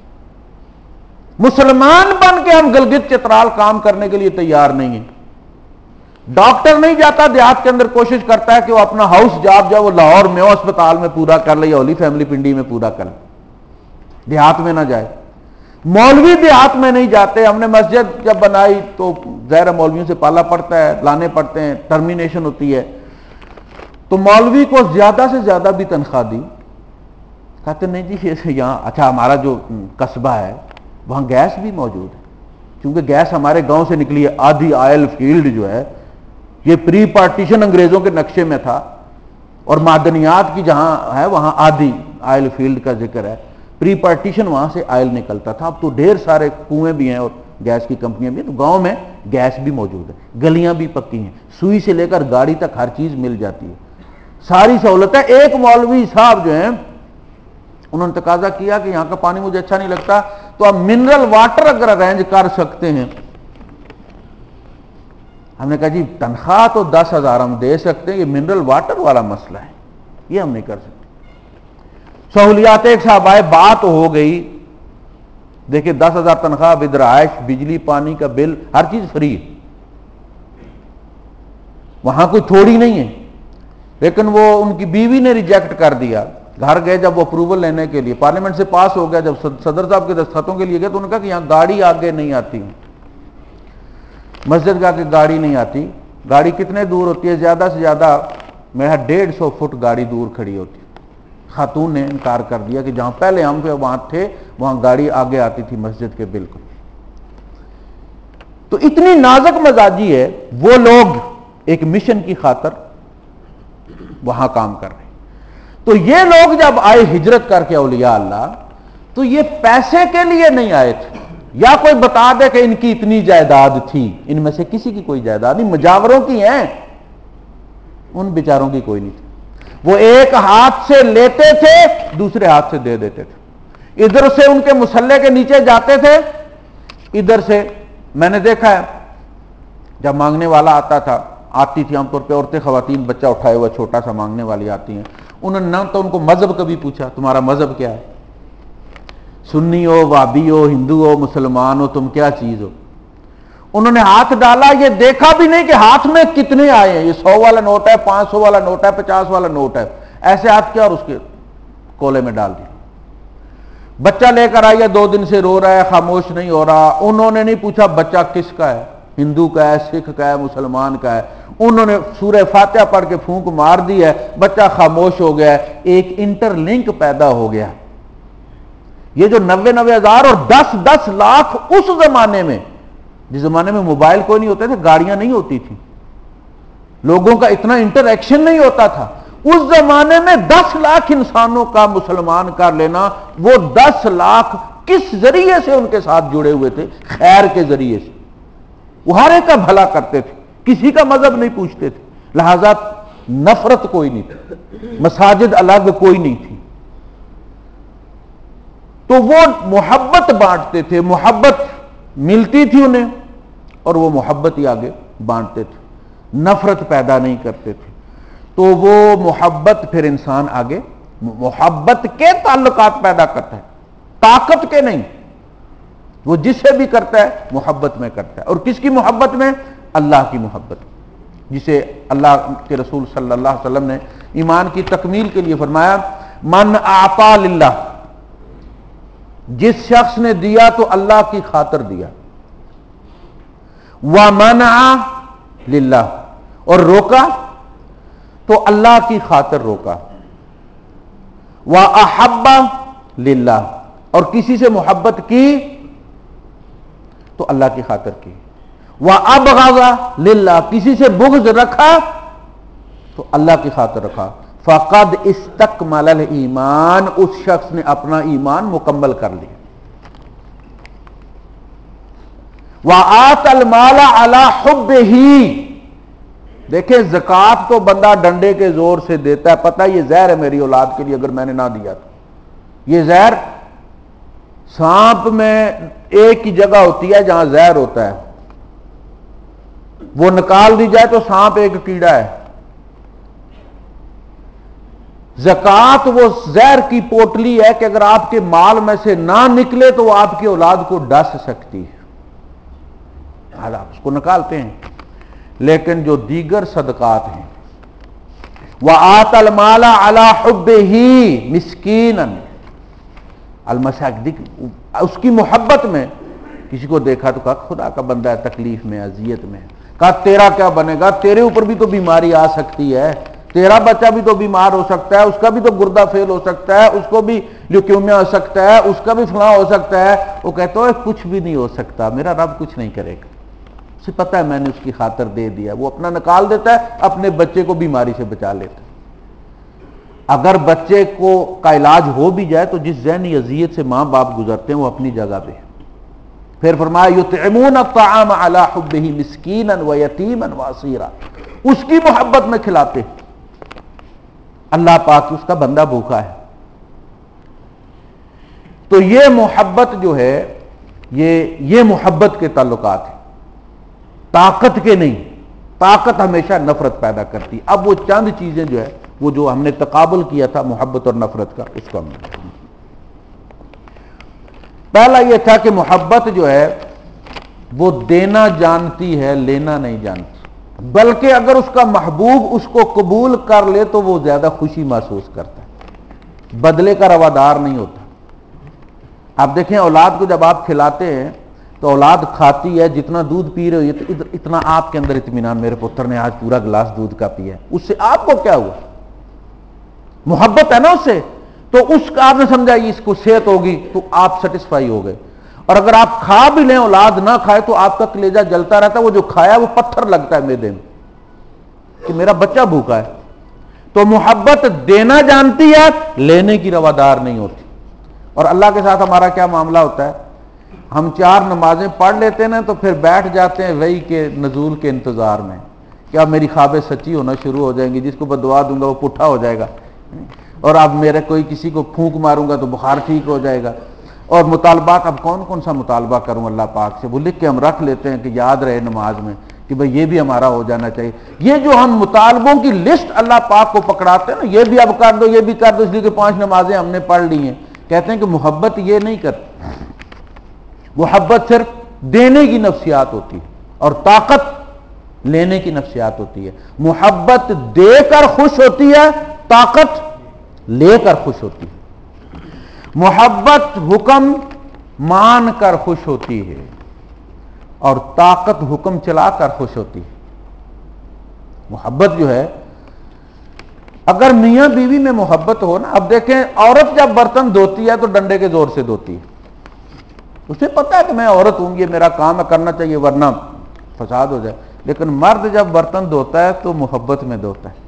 مسلمان بن کے ہم گلگت چترال کام کرنے کے لیے تیار نہیں ہیں. ڈاکٹر نہیں جاتا دیہات کے اندر، کوشش کرتا ہے کہ وہ اپنا ہاؤس جاب جو وہ لاہور میو اسپتال میں پورا کر لے یا ہولی فیملی پنڈی میں پورا کر لے، دیہات میں نہ جائے. مولوی دیہات میں نہیں جاتے. ہم نے مسجد جب بنائی تو ظاہر مولویوں سے پالا پڑتا ہے، لانے پڑتے ہیں، ٹرمینیشن ہوتی ہے. تو مولوی کو زیادہ سے زیادہ بھی تنخواہ دی. کہتے نہیں جی یہاں اچھا ہمارا جو قصبہ ہے وہاں گیس بھی موجود ہے، کیونکہ گیس ہمارے گاؤں سے نکلی ہے. آدھی آئل فیلڈ جو ہے یہ پری پارٹیشن انگریزوں کے نقشے میں تھا، اور معدنیات کی جہاں ہے وہاں آدھی آئل فیلڈ کا ذکر ہے. پری پارٹیشن وہاں سے آئل نکلتا تھا. اب تو ڈھیر سارے کنویں بھی ہیں اور گیس کی کمپنیاں بھی ہیں، تو گاؤں میں گیس بھی موجود ہے، گلیاں بھی پکی ہیں، سوئی سے لے کر گاڑی تک ہر چیز مل جاتی ہے، ساری سہولت ہے. ایک مولوی صاحب جو ہیں انہوں نے تقاضا کیا کہ یہاں کا پانی مجھے اچھا نہیں لگتا، تو آپ منرل واٹر اگر ارینج کر سکتے ہیں. ہم نے کہا جی تنخواہ تو 10,000 ہم دے سکتے ہیں، یہ منرل واٹر والا مسئلہ ہے یہ ہم نہیں کر سکتے. سہولیات ایک صاحب آئے، بات ہو گئی. دیکھیں 10,000 تنخواہ، رہائش، بجلی پانی کا بل، ہر چیز فری ہے، وہاں کوئی تھوڑی نہیں ہے. لیکن وہ ان کی بیوی نے ریجیکٹ کر دیا. گھر گئے جب وہ اپروول لینے کے لیے، پارلیمنٹ سے پاس ہو گیا، جب صدر صاحب کے دستخطوں کے لیے گئے تو انہوں نے کہا کہ یہاں گاڑی آگے نہیں آتی. مسجد کا کہ گاڑی نہیں آتی. گاڑی کتنے دور ہوتی ہے؟ زیادہ سے زیادہ میرا 150 فٹ گاڑی دور کھڑی ہوتی. خاتون نے انکار کر دیا کہ جہاں پہلے ہم وہاں تھے وہاں گاڑی آگے آتی تھی مسجد کے بالکل. تو اتنی نازک مزاجی ہے. وہ لوگ ایک مشن کی خاطر وہاں کام کر رہے ہیں. تو یہ لوگ جب آئے ہجرت کر کے اولیاء اللہ، تو یہ پیسے کے لیے نہیں آئے تھے. یا کوئی بتا دے کہ ان کی اتنی جائیداد تھی، ان میں سے کسی کی کوئی جائیداد نہیں، مجاوروں کی ہیں، ان بیچاروں کی کوئی نہیں تھی. وہ ایک ہاتھ سے لیتے تھے دوسرے ہاتھ سے دے دیتے تھے. ادھر سے ان کے مسلح کے نیچے جاتے تھے، ادھر سے میں نے دیکھا ہے جب مانگنے والا آتا تھا، آتی تھی عام طور پہ عورتیں، خواتین بچہ اٹھائے ہوا چھوٹا سا مانگنے والی آتی ہیں. انہوں نے نہ تو ان کو مذہب کبھی پوچھا تمہارا مذہب کیا ہے، سنی ہو، وہابی ہو، ہندو ہو، مسلمان ہو، تم کیا چیز ہو. انہوں نے ہاتھ ڈالا، یہ دیکھا بھی نہیں کہ ہاتھ میں کتنے آئے ہیں. یہ 100 والا نوٹ ہے، 500 والا نوٹ ہے، 50 والا نوٹ ہے. ایسے ہاتھ کیا اور اس کے کولے میں ڈال دیا. بچہ لے کر آئیے، 2 دن سے رو رہا ہے، خاموش نہیں ہو رہا. انہوں نے نہیں پوچھا بچہ کس کا ہے، ہندو کا ہے، سکھ کا ہے، مسلمان کا ہے. انہوں نے سورہ فاتحہ پڑھ کے پھونک مار دی ہے، بچہ خاموش ہو گیا ہے. ایک انٹر لنک پیدا ہو گیا. یہ جو 90,000 اور 10 لاکھ اس زمانے میں، جس زمانے میں موبائل کوئی نہیں ہوتے تھے، گاڑیاں نہیں ہوتی تھی، لوگوں کا اتنا انٹریکشن نہیں ہوتا تھا، اس زمانے میں 10 لاکھ انسانوں کا مسلمان کر لینا. وہ 10 لاکھ کس ذریعے سے ان کے ساتھ جڑے ہوئے تھے؟ خیر کے ذریعے سے. وہ ہر ایک کا بھلا کرتے تھے، کسی کا مذہب نہیں پوچھتے تھے. لہذا نفرت کوئی نہیں تھی، مساجد الگ کوئی نہیں تھی. تو وہ محبت بانٹتے تھے، محبت ملتی تھی انہیں اور وہ محبت ہی آگے بانٹتے تھے، نفرت پیدا نہیں کرتے تھے. تو وہ محبت پھر انسان آگے محبت کے تعلقات پیدا کرتا ہے، طاقت کے نہیں. وہ جسے بھی کرتا ہے محبت میں کرتا ہے. اور کس کی محبت میں؟ اللہ کی محبت، جسے اللہ کے رسول صلی اللہ علیہ وسلم نے ایمان کی تکمیل کے لیے فرمایا من اعطا للہ، جس شخص نے دیا تو اللہ کی خاطر دیا، ومنع للہ، اور روکا تو اللہ کی خاطر روکا، واحب للہ، اور کسی سے محبت کی تو اللہ کی خاطر کی، وابغض للہ، کسی سے بغض رکھا تو اللہ کی خاطر رکھا، فقد استکمل الایمان، اس شخص نے اپنا ایمان مکمل کر لیا۔ وآت المال علی حبہ، دیکھیں زکوٰۃ تو بندہ ڈنڈے کے زور سے دیتا ہے، پتہ یہ زہر ہے میری اولاد کے لیے، اگر میں نے نہ دیا تو یہ زہر، سانپ میں ایک ہی جگہ ہوتی ہے جہاں زہر ہوتا ہے، وہ نکال دی جائے تو سانپ ایک کیڑا ہے، زکوٰۃ وہ زہر کی پوٹلی ہے کہ اگر آپ کے مال میں سے نہ نکلے تو وہ آپ کی اولاد کو ڈس سکتی ہے، آپ اس کو نکالتے ہیں۔ لیکن جو دیگر صدقات ہیں، وآت المال علی حبہ مسکینا، المساکین، اس کی محبت میں کسی کو دیکھا تو کہا خدا کا بندہ ہے، تکلیف میں، اذیت میں، کہا تیرا کیا بنے گا، تیرے اوپر بھی تو بیماری آ سکتی ہے، تیرا بچہ بھی تو بیمار ہو سکتا ہے، اس کا بھی تو گردہ فیل ہو سکتا ہے، اس کو بھی لیوکیمیا ہو سکتا ہے، اس کا بھی فلاں ہو سکتا ہے۔ وہ کہتا ہے کچھ بھی نہیں ہو سکتا، میرا رب کچھ نہیں کرے گا، اسے پتہ ہے میں نے اس کی خاطر دے دیا، وہ اپنا نکال دیتا ہے، اپنے بچے کو بیماری سے بچا لیتا ہے۔ اگر بچے کا علاج ہو بھی جائے تو جس ذہنی اذیت سے ماں باپ گزرتے ہیں وہ اپنی جگہ پہ۔ پھر فرمایا یطعمون الطعام علی حبہ مسکینا ویتیما واسیرا، اس کی محبت میں کھلاتے، اللہ پاک اس کا بندہ بھوکا ہے۔ تو یہ محبت جو ہے یہ محبت کے تعلقات ہیں، طاقت کے نہیں، طاقت ہمیشہ نفرت پیدا کرتی۔ اب وہ چند چیزیں جو ہے وہ جو ہم نے تقابل کیا تھا محبت اور نفرت کا، اس کا پہلا یہ تھا کہ محبت جو ہے وہ دینا جانتی ہے، لینا نہیں جانتی، بلکہ اگر اس کا محبوب اس کو قبول کر لے تو وہ زیادہ خوشی محسوس کرتا ہے، بدلے کا روادار نہیں ہوتا۔ آپ دیکھیں اولاد کو جب آپ کھلاتے ہیں تو اولاد کھاتی ہے، جتنا دودھ پی رہے ہو اتنا آپ کے اندر اطمینان، میرے پتر نے آج پورا گلاس دودھ کا پیا ہے، اس سے آپ کو کیا ہوا؟ محبت ہے نا اس سے، تو اس کا آپ نے سمجھا اس کو صحت ہوگی تو آپ سیٹسفائی ہو گئے۔ اور اگر آپ کھا بھی لیں اولاد نہ کھائے تو آپ کا کلیجہ جلتا رہتا ہے، وہ جو کھایا وہ پتھر لگتا ہے معدے میں کہ میرا بچہ بھوکا ہے۔ تو محبت دینا جانتی ہے، لینے کی روادار نہیں ہوتی۔ اور اللہ کے ساتھ ہمارا کیا معاملہ ہوتا ہے، ہم 4 نمازیں پڑھ لیتے ہیں نا تو پھر بیٹھ جاتے ہیں وحی کے نزول کے انتظار میں، کیا میری خوابیں سچی ہونا شروع ہو جائیں گی، جس کو میں دعا دوں گا وہ پٹھا ہو جائے گا، اور اب میرے کوئی کسی کو پھونک ماروں گا تو بخار ٹھیک ہو جائے گا، اور مطالبات اب کون سا مطالبہ کروں اللہ پاک سے، وہ لکھ کے ہم رکھ لیتے ہیں کہ یاد رہے نماز میں کہ بھئی یہ بھی ہمارا ہو جانا چاہیے۔ یہ جو ہم مطالبوں کی لسٹ اللہ پاک کو پکڑاتے ہیں نا، یہ بھی اب کر دو، یہ بھی کر دو، اس لیے کہ 5 نمازیں ہم نے پڑھ لی ہیں، کہتے ہیں کہ محبت یہ نہیں کرتی، محبت صرف دینے کی نفسیات ہوتی ہے اور طاقت لینے کی نفسیات ہوتی ہے۔ محبت دے کر خوش ہوتی ہے، طاقت لے کر خوش ہوتی ہے۔ محبت حکم مان کر خوش ہوتی ہے اور طاقت حکم چلا کر خوش ہوتی ہے۔ محبت جو ہے، اگر میاں بیوی میں محبت ہو نا، اب دیکھیں عورت جب برتن دھوتی ہے تو ڈنڈے کے زور سے دھوتی ہے، اسے پتا ہے کہ میں عورت ہوں، یہ میرا کام ہے، کرنا چاہیے ورنہ فساد ہو جائے، لیکن مرد جب برتن دھوتا ہے تو محبت میں دھوتا ہے،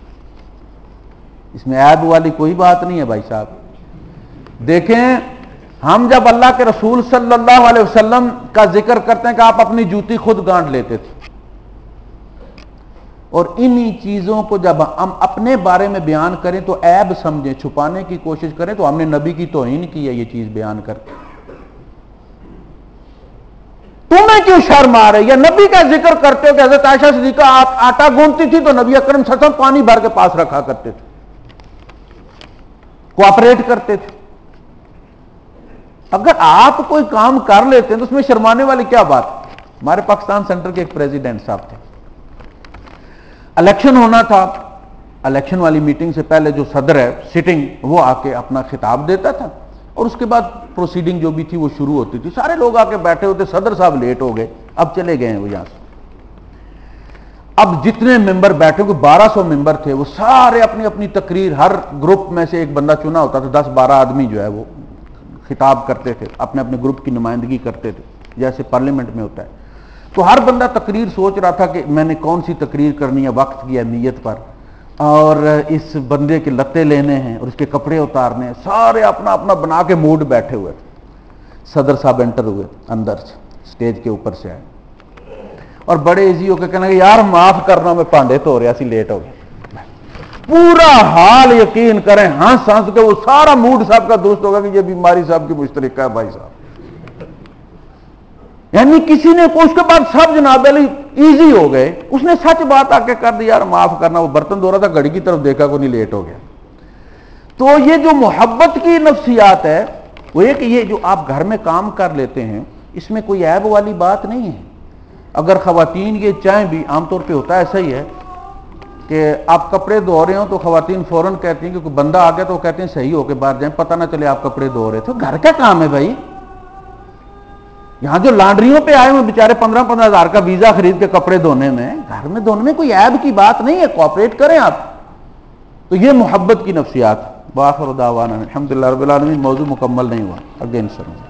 اس میں عیب والی کوئی بات نہیں ہے بھائی صاحب۔ دیکھیں ہم جب اللہ کے رسول صلی اللہ علیہ وسلم کا ذکر کرتے ہیں کہ آپ اپنی جوتی خود گانٹ لیتے تھے، اور انہی چیزوں کو جب ہم اپنے بارے میں بیان کریں تو عیب سمجھیں، چھپانے کی کوشش کریں تو ہم نے نبی کی توہین کی ہے یہ چیز بیان کر کے۔ تمہیں کیوں شرم آ رہی ہے؟ نبی کا ذکر کرتے ہو کہ حضرت عائشہ صدیقہ آٹا گوندتی تھی تو نبی اکرم صلی اللہ علیہ وسلم پانی بھر کے پاس رکھا کرتے تھے، کوآپریٹ کرتے تھے۔ اگر آپ کوئی کام کر لیتے ہیں تو اس میں شرمانے والی کیا بات؟ ہمارے پاکستان سینٹر کے ایک پریزیڈنٹ صاحب تھے، الیکشن ہونا تھا، الیکشن والی میٹنگ سے پہلے جو صدر ہے سٹنگ وہ آ کے اپنا خطاب دیتا تھا اور اس کے بعد پروسیڈنگ جو بھی تھی وہ شروع ہوتی تھی. سارے لوگ آ کے بیٹھے ہوتے, صدر صاحب لیٹ ہو گئے, اب چلے گئے ہیں وہ یہاں سے. اب جتنے ممبر بیٹھے, کوئی 1200 ممبر تھے, وہ سارے اپنی اپنی تقریر, ہر گروپ میں سے ایک بندہ چنا ہوتا تھا, 10-12 آدمی جو ہے وہ خطاب کرتے تھے, اپنے اپنے گروپ کی نمائندگی کرتے تھے جیسے پارلیمنٹ میں ہوتا ہے. تو ہر بندہ تقریر سوچ رہا تھا کہ میں نے کون سی تقریر کرنی ہے وقت کی اہمیت پر, اور اس بندے کے لتے لینے ہیں اور اس کے کپڑے اتارنے ہیں. سارے اپنا اپنا بنا کے موڈ بیٹھے ہوئے تھے. صدر صاحب انٹر ہوئے اندر سے, اسٹیج کے اوپر سے آئے اور بڑے ایزی ہو کے کہنا کہ یار معاف کرنا, میں پانڈے تو رہا سی, لیٹ ہو گیا. پورا حال یقین کریں ہنس ہنس کے وہ سارا موڈ صاحب کا درست ہوگا کہ یہ بیماری صاحب کی مشترکہ ہے بھائی صاحب. یعنی کسی نے اس کے بعد سب جناب علی ایزی ہو گئے. اس نے سچ بات آ کے کر دی, یار معاف کرنا, وہ برتن دھو رہا تھا, گھڑی کی طرف دیکھا کو نہیں, لیٹ ہو گیا. تو یہ جو محبت کی نفسیات ہے وہ یہ کہ یہ جو آپ گھر میں کام کر لیتے ہیں اس میں کوئی عیب والی بات نہیں ہے. اگر خواتین یہ چاہیں بھی, عام طور پہ ہوتا ہے ایسا ہی ہے کہ آپ کپڑے دھو رہے ہو تو خواتین فوراً کہتی ہیں کہ کوئی بندہ آ گیا تو وہ کہتے ہیں صحیح ہو کے باہر جائیں, پتہ نہ چلے آپ کپڑے دھو رہے تھے. گھر کا کام ہے بھائی. یہاں جو لانڈریوں پہ آئے ہوئے بیچارے 15-15 ہزار کا ویزا خرید کے کپڑے دھونے میں, گھر میں دھونے میں کوئی عیب کی بات نہیں ہے, کوآپریٹ کریں آپ. تو یہ محبت کی نفسیات. وآخر دعوانا الحمدللہ رب العالمین. موضوع مکمل نہیں ہوا, اگین انشاءاللہ.